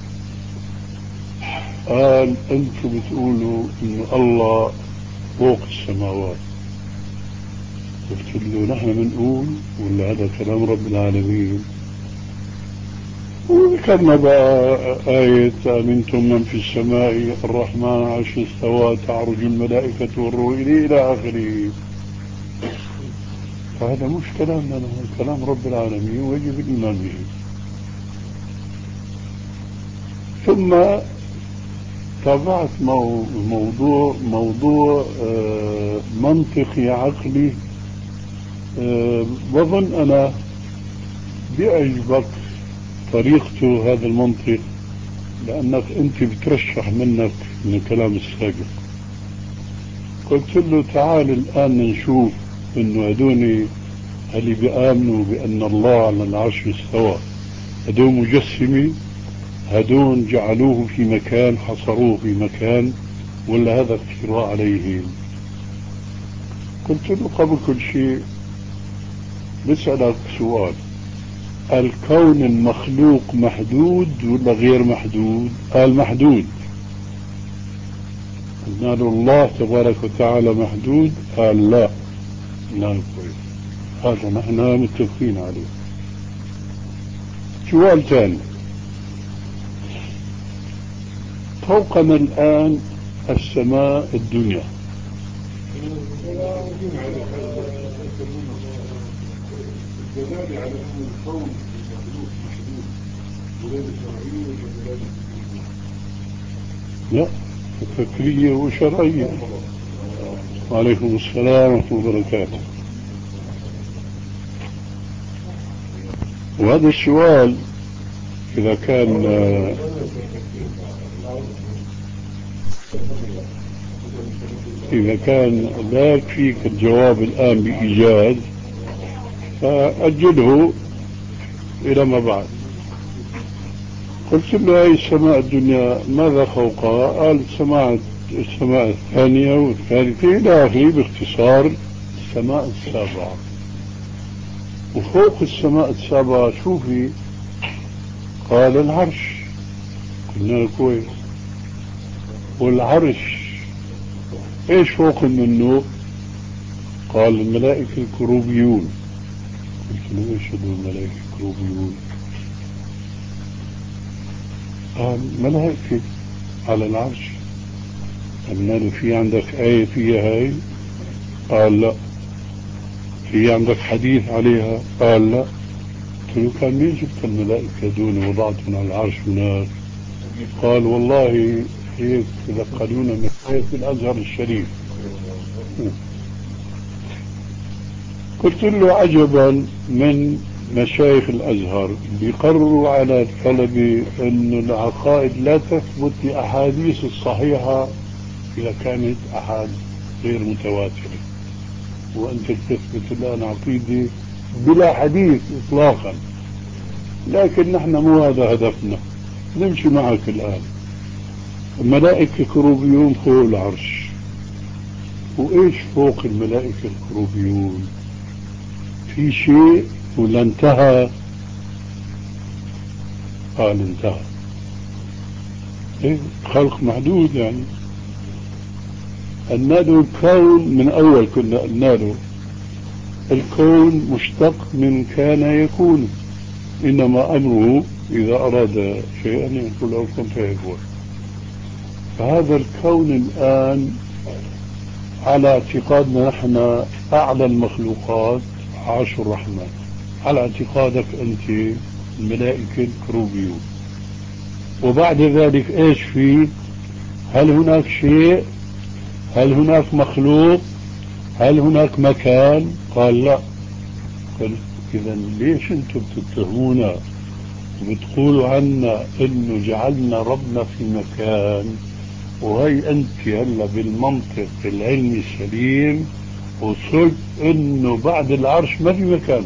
قال أنتم بتقولوا إن الله فوق السماوات. قلت له نحن بنقول ولا هذا كلام رب العالمين؟ وذكرنا بقى آية أمنتم من في السماء الرحمن عرش استوى تعرج الملائكة والروح إليه إلى آخره. فهذا مش كلامنا، هذا كلام رب العالمين ويجب الإيمان به. ثم تابعت موضوع موضوع آه منطقي عقلي، آه بظن أنا بيعجبك طريقته هذا المنطق، لأنك أنت بترشح منك من الكلام السابق. قلت له تعال الآن نشوف إنه هدوني اللي بيآمنوا بأن الله على العرش استوى هدول مجسمي، هدول جعلوه في مكان، حصروه في مكان، ولا هذا افتراء عليهم؟ قلت له قبل كل شيء بسألك سؤال، الكون المخلوق محدود ولا غير محدود؟ قال محدود. قلنا له الله تبارك وتعالى محدود؟ قال لا. لا كويس، هذا نحن متفقين عليه. سؤال ثاني، فوقنا الآن السماء الدنيا، الدلالة على أن الكون المخلوق محدود دلالة شرعية ولا دلالة فكرية؟ لا، فكرية وشرعية. وعليكم السلام ورحمة الله وبركاته. وهذا السؤال إذا كان إذا كان لا يكفيك الجواب الآن بإيجاز فأجله إلى ما بعد. قلت له هذه السماء الدنيا ماذا فوقها؟ قال السماء السماء الثانية والثالثة إلى آخره، باختصار السماء السابعة. وفوق السماء السابعة شو في؟ قال العرش. قلنا له كويس، والعرش ايش فوق منه؟ قال الملائكة الكروبيون. قلت له ايش هذول الملائكة الكروبيون؟ قال ملائكة على العرش. قلنا له في عندك آية فيها هاي؟ قال لا. في عندك حديث عليها؟ قال لا. قلت له كان مين جبت الملائكة دون وضعتهم على العرش هناك؟ قال والله هيك يلقنون من آية الأزهر الشريف. قلت له عجبا من مشايخ الأزهر بيقرروا على الطلبة أن العقائد لا تثبت لأحاديث الصحيحة إذا كانت أحاد غير متواترة، وأنت تثبت الآن عقيدة بلا حديث إطلاقا. لكن نحن مو هذا هدفنا، نمشي معك الآن. الملائكة كروبيون فوق العرش، وإيش فوق الملائكة الكروبيون؟ في شيء ولا انتهى؟ قال انتهى. إيه؟ خلق محدود يعني. قلنا له الكون من أول كنا قلنا له الكون مشتق من كان يكون، إنما أمره إذا أراد شيئا يقول له كن فيكون. فهذا الكون الآن على اعتقادنا نحن أعلى المخلوقات عرش الرحمن، على اعتقادك أنت الملائكة الكروبيون. وبعد ذلك إيش فيه؟ هل هناك شيء؟ هل هناك مخلوق؟ هل هناك مكان؟ قال لا. قال إذا ليش أنتم بتتهمونا وبتقولوا عنا إنه جعلنا ربنا في مكان، وهي أنت هلا بالمنطق العلمي السليم وصلت إنه بعد العرش ما في مكان.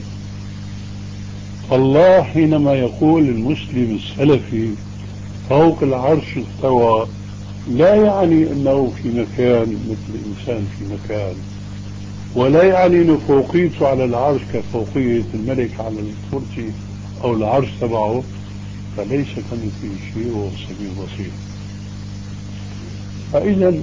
الله حينما يقول المسلم السلفي فوق العرش استوى، لا يعني أنه في مكان مثل الإنسان في مكان، ولا يعني أنه فوقيته على العرش كفوقية الملك على الكرسي أو العرش تبعه، فليس كمثله شيء وهو السميع البصير. فإذا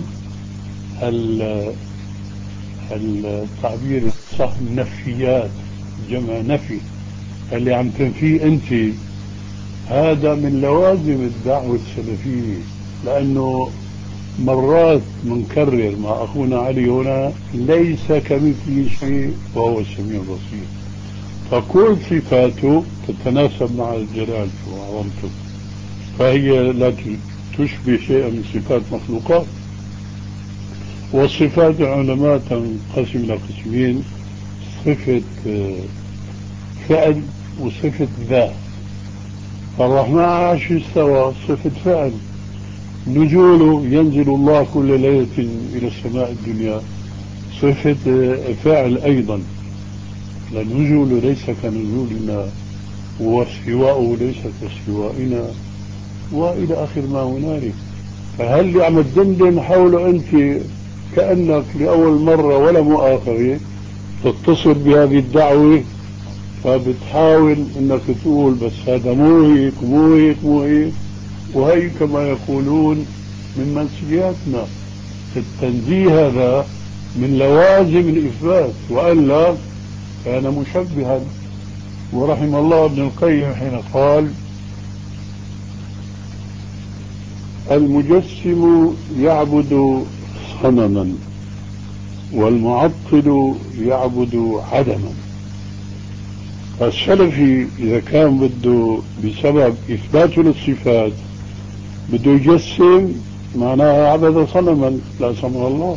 التعبير الصح النفيات جمع نفي اللي عم تنفيه أنت، هذا من لوازم الدعوة السلفية، لأنه مرات منكرر مع أخونا علي هنا ليس كمثله شيء وهو السميع البصير، فكل صفاته تتناسب مع الجلال وعظمته، فهي لا تشبه شيئا من صفات مخلوقات. والصفات العلماء تنقسم إلى قسمين: صفة فعل وصفة ذات. فالرحمن على العرش استوى صفة فعل، نزوله ينزل الله كل ليلة إلى السماء الدنيا صفة فعل أيضا، لنزوله ليس كنزولنا واستواءه ليس كاستوائنا وإلى آخر ما هنالك. فهل اللي عم تدندن حوله أنت كأنك لأول مرة ولا مؤاخذة تتصل بهذه الدعوة، فبتحاول أنك تقول بس هذا مو هيك مو هيك مو هيك، وهي كما يقولون من منسياتنا التنزيه، هذا من لوازم الإثبات، وإلا كان مشبها. ورحم الله ابن القيم حين قال: المجسم يعبد صنما والمعطل يعبد عدما. فالسلفي إذا كان بده بسبب إثباته للصفات بده يجسم، معناها عبد صنما لا سمح الله.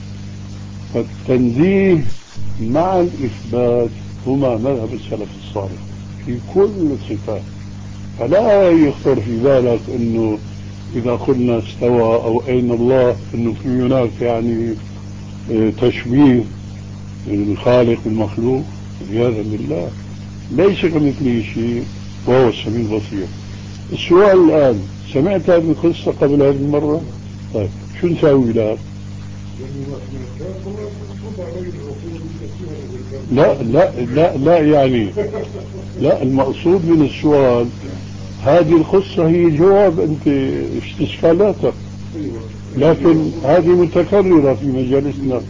فالتنزيه مع الإثبات هما مذهب السلف الصالح في كل الصفات. فلا يخطر في بالك أنه إذا قلنا استوى أو أين الله أنه في هناك يعني تشبيه الخالق بالمخلوق، عياذا بالله. ليس كمثله شيء وهو السميع البصير. السؤال الآن: سمعت هذه القصة قبل هذه المرة؟ طيب شو نسوي الآن؟ لا لا لا لا يعني لا، المقصود من السؤال هذه القصة هي جواب أنت استشكالاتك، لكن هذه متكررة في مجالسنا.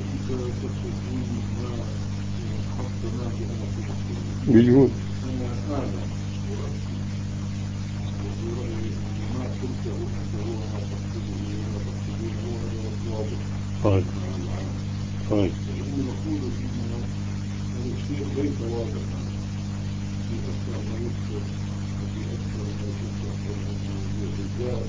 بيقول طيب طيب الشيء ليس واضحا في أكثر ما يذكر وفي أكثر ما يذكر بالذات.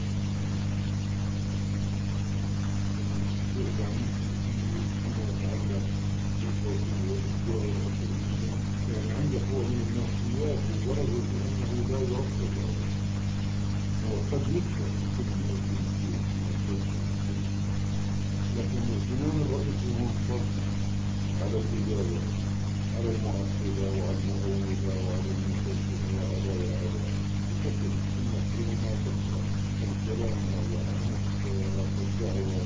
يعني عندك هو من النفسيات المؤكدة وعلى المؤودة وعلى المفسدة وعلى بشكل المسلم ما تقرأ الكلام على أهمية الدعوة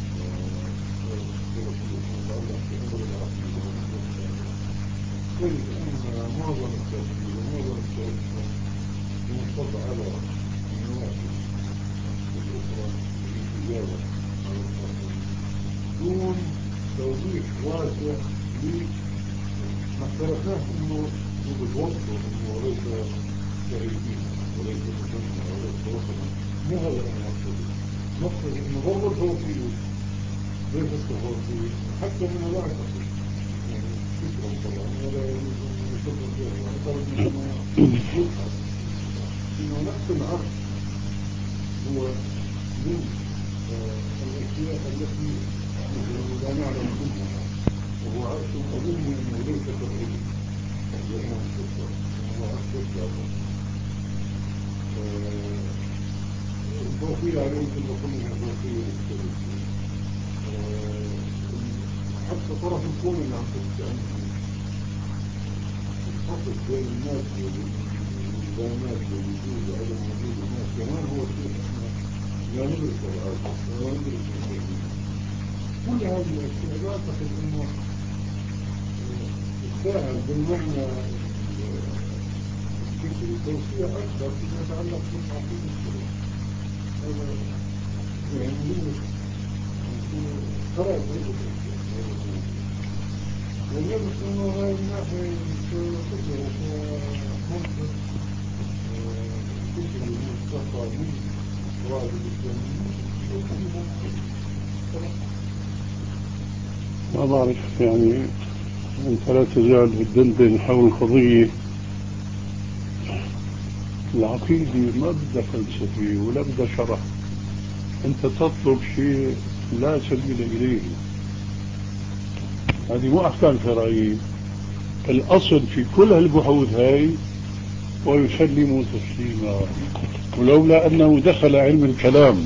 السلفية المتعلق بأمر العقيدة وأمر الإسلام تجد أن معظم التفسير ومعظم التوسع ينصب على النوافذ الأخرى الإجابة على التفسير دون توضيح واسع ما اختلفناش انه بتوصل انه ليس شهيدين وليس مجمع وليس وصلا مو هذا انا مقصد مقصد انه برضه التوصيل ليس التفاصيل حتى من لا اعتقد يعني فكرا طبعا ولا يجوز ان يكون فيها اعتقد انه يبحث انه نفس العرض هو من الاشياء التي لا نعلم منها وهو عرش أظن أنه ليس كالعلم لأنه مستقر وهو عرش الجابر الضوفية عليهم كل وقلنا الضوفية مختلفة حتى طرف الكون اللي عم تستعنه الفصل بين المادة والإلزامات والوجود وعدم وجود الناس كمان هو شيء احنا لا ندرك الآن لا ندرك المسلمين كل هذه الأشياء لا أعتقد أنه تساعد بالمعنى الفكري التوسيع أكثر فيما يتعلق بالعقيدة السلف هذا يعني من قرأت عدة أشياء وجدت أنه هاي الناحية كفكرة ومنطق فكري مستقى من قواعد الإسلاميين ما بعرف يعني أنت لا تزال تدندن حول قضية العقيدة ما بدها فلسفة ولا بدها شرح أنت تطلب شيء لا سبيل إليه هذه مو أحكام شرعية الأصل في كل هالبحوث هاي ويسلموا تسليما ولولا أنه دخل علم الكلام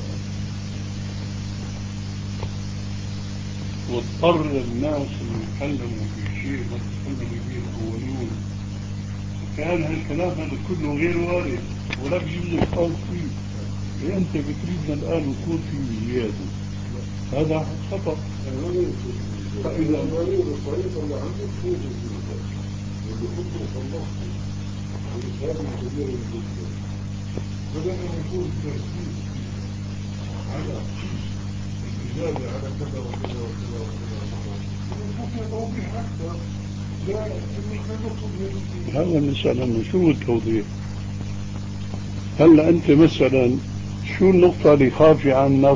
واضطر الناس اللي يتكلموا في شيء ما تكلموا به الأولون كان هالكلام هذا كله غير وارد ولا بيجوز القول فيه إيه أنت بتريدنا الآن نكون في زيادة هذا خطأ فإذا المريض الطريقة اللي عندك هو الزيادة واللي خطه الله والإسهام كبير جدا بدأنا نقول تركيز على الإجابة على كذا وكذا وكذا وكذا ونحن توضيح أكثر لا نحن نقصد هذا مثلا شو التوضيح هلا أنت مثلا شو النقطة اللي خارجة عنك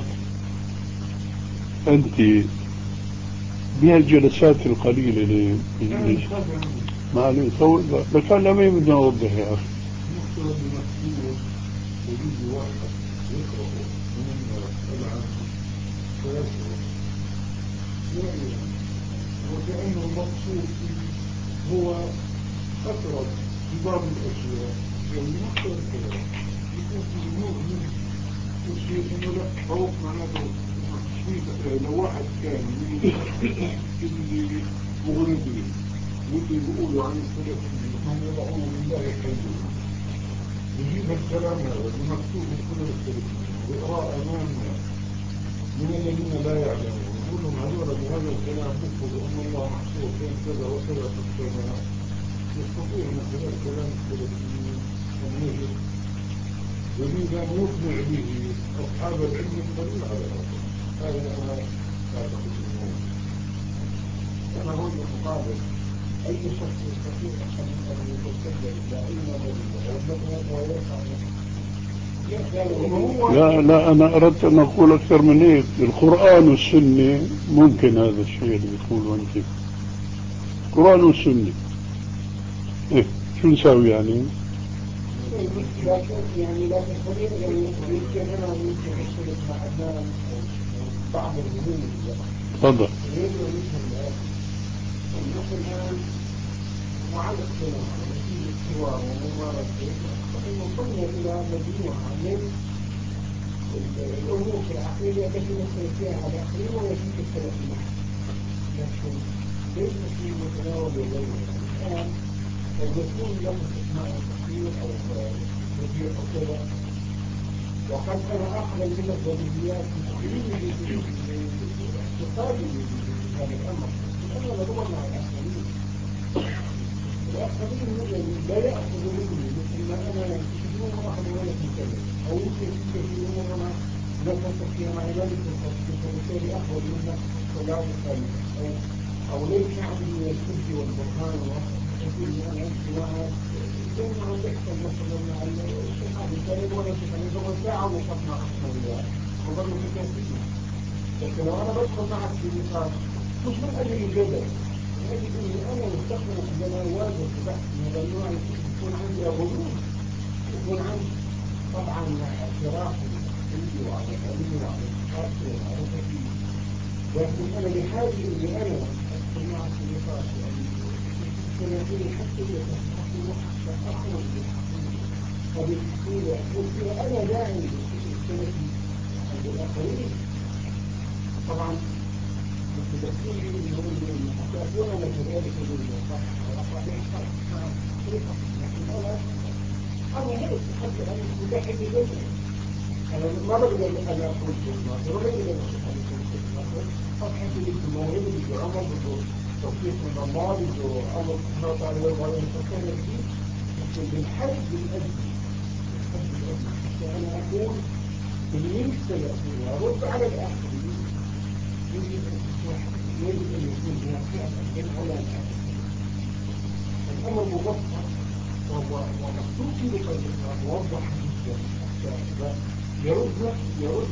أنت بهالجلسات القليلة اللي ما عليه لكن ما بدنا نوضح يا أخي نقطة بمكتوب وجود واحد يقرأه من العام فيشعر يعني وكأنه المقصود هو أقرب في بعض الأشياء يعني نقطة الكلام يكون في نوع من الشيء إنه لا فوق معناته لو واحد كان من اللي مغربين واللي بيقولوا عن السلفيين هم يضعون لله حيهم يجيب الكلام هذا المكتوب من كل السلفيين ويقرأ أمامنا من الذين لا يعلمون يقول لهم هذول بهذا الكلام بيقولوا أن الله محصور بين كذا وكذا في السماء يستطيع من خلال كلام السلفيين أن يجد يريد أن يقنع به أصحاب العلم القليل على الأرض هذا أنا أعتقد أنه أنا هو المقابل أي شخص يستطيع أن يتكلم دائما لا لا أنا أردت أن أقول أكثر من هيك القرآن والسنة ممكن هذا الشيء اللي بتقوله أنت القرآن والسنة إيه شو نسوي يعني؟ يعني لكن خلينا يمكن أنا يمكن أختلف مع عدنان بعض الهموم اللي تفضل. يقدر يفهم النقل الآن وعلى اختلاف ونتيجة حوار وممارسة فإن وصلنا إلى مجموعة من الأمور في العقيدة التي نختلف فيها على الآخرين ونتيجة السلفية. لكن ليس في متناول يدينا الآن قد يكون له اسماء كثير أو كثير أو كذا، وقد أنا أقبل من الضروريات لاعتقادي بهذا الأمر. أنا بدور مع الآخرين، الآخرين لا يأخذ مني مثل ما أنا يكتبون أخذ ولا مكلف، أو يمكن يكتبون أنا لا تستطيع مع ذلك فبالتالي أخذ منك ولا أخذ، أو ليس عندي الحج والبرهان وأقول أنا أمشي معك زي ما عم يحصل مثلا مع الشيخ عبد الكريم ولا الشيخ عبد الكريم ساعة وقفنا عشنا وياه وظلوا في كاسبين. لكن لو أنا بدخل معك في نقاش مش من أجل الجدل، من أجل أني أنا مستقبل عندما أواجه بحث من هذا النوع يكون عندي غضون، يكون عندي طبعا اعتراف عندي وعلى علمي وعلى ثقافتي ومعرفتي، لكن أنا بحاجة إني أنا أدخل معك في نقاش يعني سنتين حتى يتحقق حتى أخرج بالحقيقة وبالحقيقة يصير أنا داعي للسنتي عند الآخرين. طبعا متذكرين إنه حتى أكون أنا كذلك بالصح وصحيح صح مع طريقة، لكن أنا أنا لا أتحدث عن المتاحد جدا. أنا ما بقدر أنا أقول شيء ما ولا بقدر أقول شيء ما أصحى في الجمهورية بالعمر بالتوفيق من الله بده الله سبحانه وتعالى يرضى عليه فكان فيه، لكن بالحد الأدنى بالحد الأدنى حتى أنا أقول بالنسبة لأقول وأرد على الآخرين يجب أن تصبح يجب أن يكون هناك فئة على الآخرين. الأمر مبسط ومكتوب في الإسلام موضح جدا حتى يرد يرد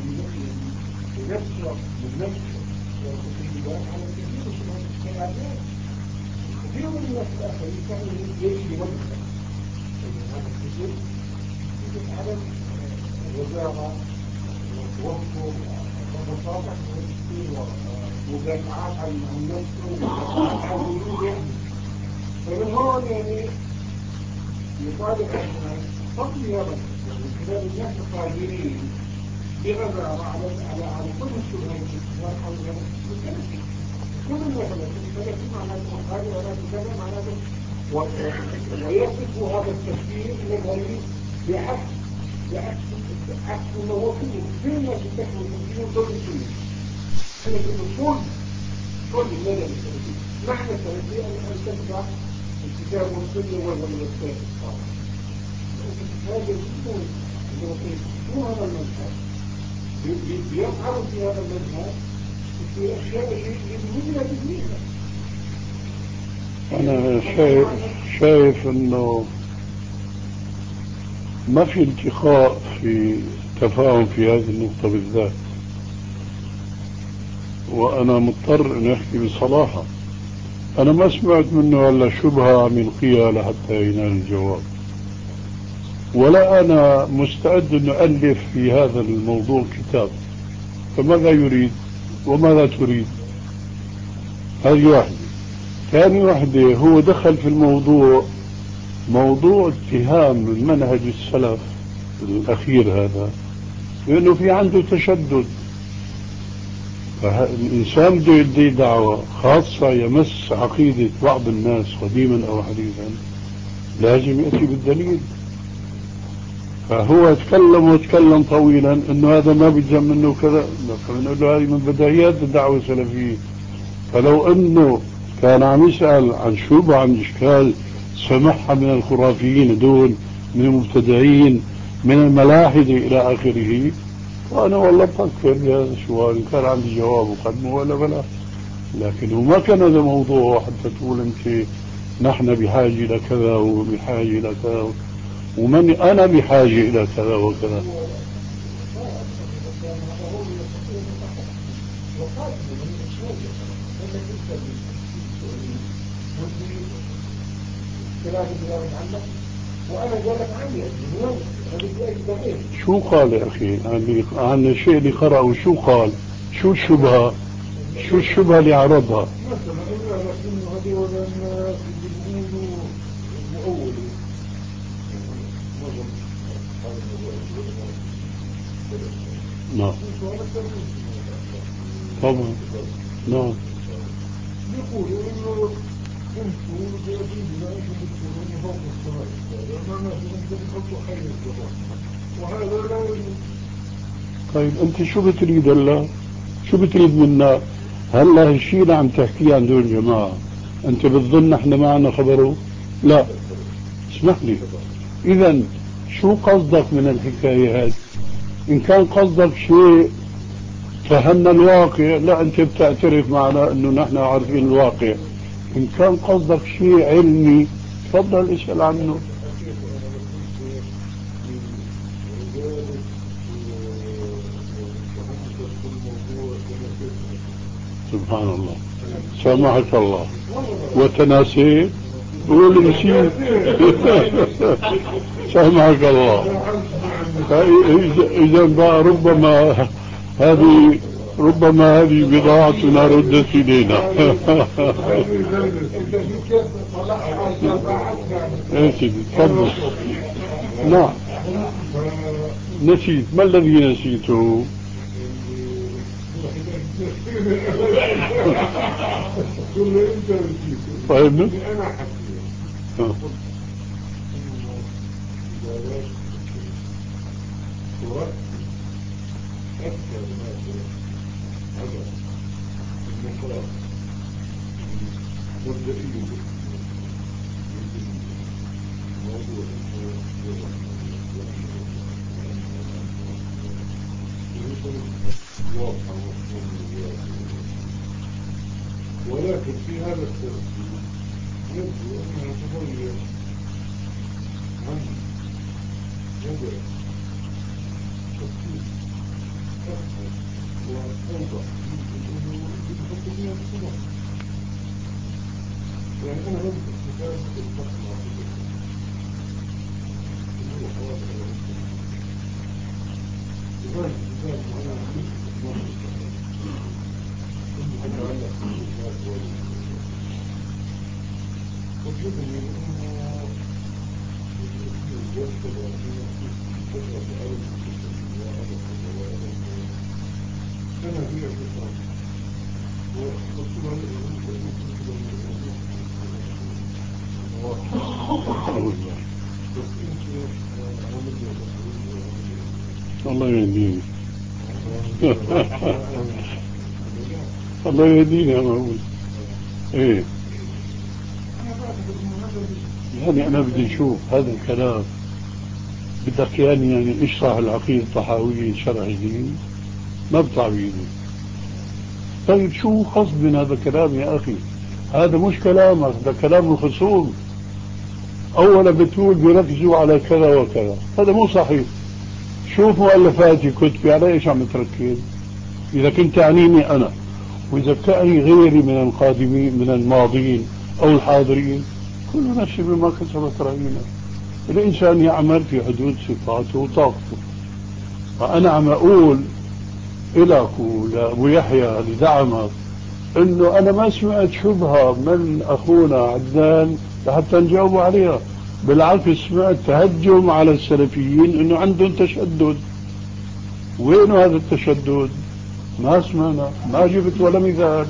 بنفسه بالنفس والتسليمات على كثير من الخلافات. كثير من الناس الآخرين كانوا يجري وجهه هذا الكثير يجب على الوزارة والتوفر والمصالح والتسليم ومدافعات عن النفس ومدافعات عن وجوده. فمن هون يعني يطالب فضل يا رب من خلال الناس القادرين بغض على على على كل الشبهات الاستثمار حول هذا الشيء. كل المثلا الثلاثين معناته هذا ولا كذا معناته ويصف هذا التفكير المذهبي بعكس بعكس عكس ما هو فيه كل ما تتكلم فيه كل شيء. كل كل كل المدى الثلاثين معنى الثلاثين أن تتبع الكتاب والسنة والوسائل الصالحة. هذا يكون شو هذا المنهج بيفعلوا في هذا المنهج في أشياء يجبونها تجميلها. أنا شايف, شايف أنه ما في التقاء في تفاهم في هذه النقطة بالذات، وأنا مضطر أن أحكي بصراحة. أنا ما سمعت منه إلا شبهة عم يلقيها لحتى ينال الجواب، ولا أنا مستعد أن ألف في هذا الموضوع كتاب. فماذا يريد وماذا تريد؟ هذه واحدة. ثاني واحدة، هو دخل في الموضوع موضوع اتهام المنهج السلف الأخير هذا لأنه في عنده تشدد. فالإنسان بده يدي دعوة خاصة يمس عقيدة بعض الناس قديما أو حديثا لازم يأتي بالدليل. فهو تكلم وتكلم طويلا انه هذا ما بيلزم منه كذا، فبنقول له هذه من بدايات الدعوة السلفية. فلو انه كان عم يسأل عن شبهة عن اشكال سمعها من الخرافيين دول، من المبتدعين، من الملاحدة الى اخره، وانا والله بفكر بهذا السؤال ان كان عندي جواب وقدمه ولا بلا. لكن هو ما كان هذا موضوع حتى تقول انت نحن بحاجة الى كذا وبحاجة الى كذا ومن أنا بحاجة إلى كذا وكذا. شو قال يا أخي عن, عن الشيء اللي قرأه؟ شو قال؟ شو الشبهة؟ شو الشبهة اللي عرضها؟ نعم طبعا نعم. يقولوا إنه أنتم جايبين أنتم بتكونوا فوق السماء السابعة معناته أنتم بتحطوا حي الزمان وهذا لا يجوز. طيب أنت شو بتريد هلا؟ شو بتريد منا؟ هلا هالشيء اللي عم تحكيه عن دول الجماعة أنت بتظن احنا ما عنا خبره؟ لا. اسمح لي، إذا شو قصدك من الحكاية هذه؟ إن كان قصدك شيء فهمنا الواقع، لا أنت بتعترف معنا أنه نحن عارفين الواقع. إن كان قصدك شيء علمي تفضل اسأل عنه. سبحان الله، سامحك الله وتناسيت قول نسيت. سامحك الله. إذا بقى ربما هذه ربما هذه بضاعتنا ردت إلينا. يا سيدي تفضل. نعم نسيت. ما الذي نسيته؟ طيب أنا حكيت أكثر ما هذا النقاط مبدئية موضوع واضحة ومفهومة، ولكن في هذا الترتيب يبدو أنها تغير عن وضع ترتيب أكثر وأوضح من الأمور بحكم فيها الصلاة. يعني أنا بمسك كتاب الفقه اللي هو خواص الرسول لذلك كتاب أنا عملت مرة كنت أتعلق بالكتاب وجدني أنه يجب أنا هي الكتاب الله يهديني. الله يهديني يا معقول. ايه يعني انا بدي اشوف هذا الكلام بدك يعني يعني اشرح العقيدة الطحاوية شرح جديد ما بطلع بيدي. طيب شو قصد من هذا الكلام يا اخي؟ هذا مش كلامك، ده كلام الخصوم. اولا بتقول بيركزوا على كذا وكذا، هذا مو صحيح. شوف مؤلفاتي كتبي على ايش عم تركز؟ اذا كنت تعنيني انا واذا تعني غيري من القادمين من الماضين او الحاضرين، كل نفس بما كسبت رهينة. الانسان يعمل في حدود صفاته وطاقته. فانا عم اقول لك ولابو يحيى لدعمك انه انا ما سمعت شبهة من اخونا عدنان لحتى نجاوب عليها. بالعكس سمعت تهجم على السلفيين انه عندهم تشدد. وين هذا التشدد؟ ما سمعنا، ما جبت ولا مثال.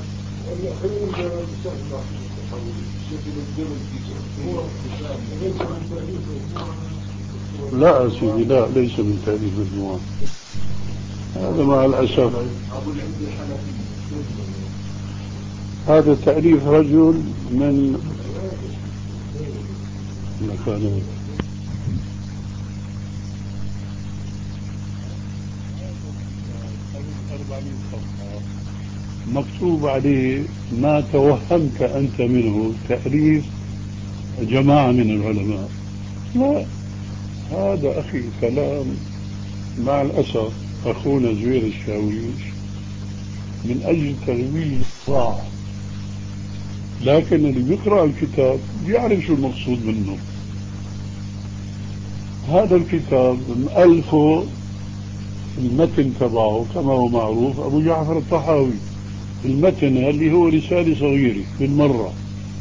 لا سيدي لا، ليس من تأليف الديوان، هذا مع الأسف. هذا تأليف رجل من مكان مكتوب عليه ما توهمت أنت منه تأليف جماعة من العلماء. لا، هذا أخي كلام مع الأسف أخونا زوير الشاويش من أجل تغويل الصراع. لكن اللي بيقرأ الكتاب بيعرف شو المقصود منه. هذا الكتاب مؤلفه المتن تبعه كما هو معروف أبو جعفر الطحاوي. المتن اللي هو رسالة صغيرة بالمرة،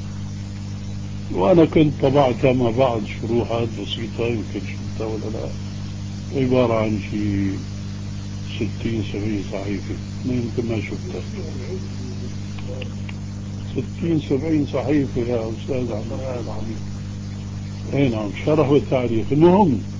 وأنا كنت طبعتها مع بعض شروحات بسيطة يمكن شفتها ولا لا، عبارة عن شيء ستين سبعين صحيفة، ما يمكن ما شفتها. ستين سبعين صحيفة يا أستاذ عبد العظيم. اي نعم، شرح والتعريف. المهم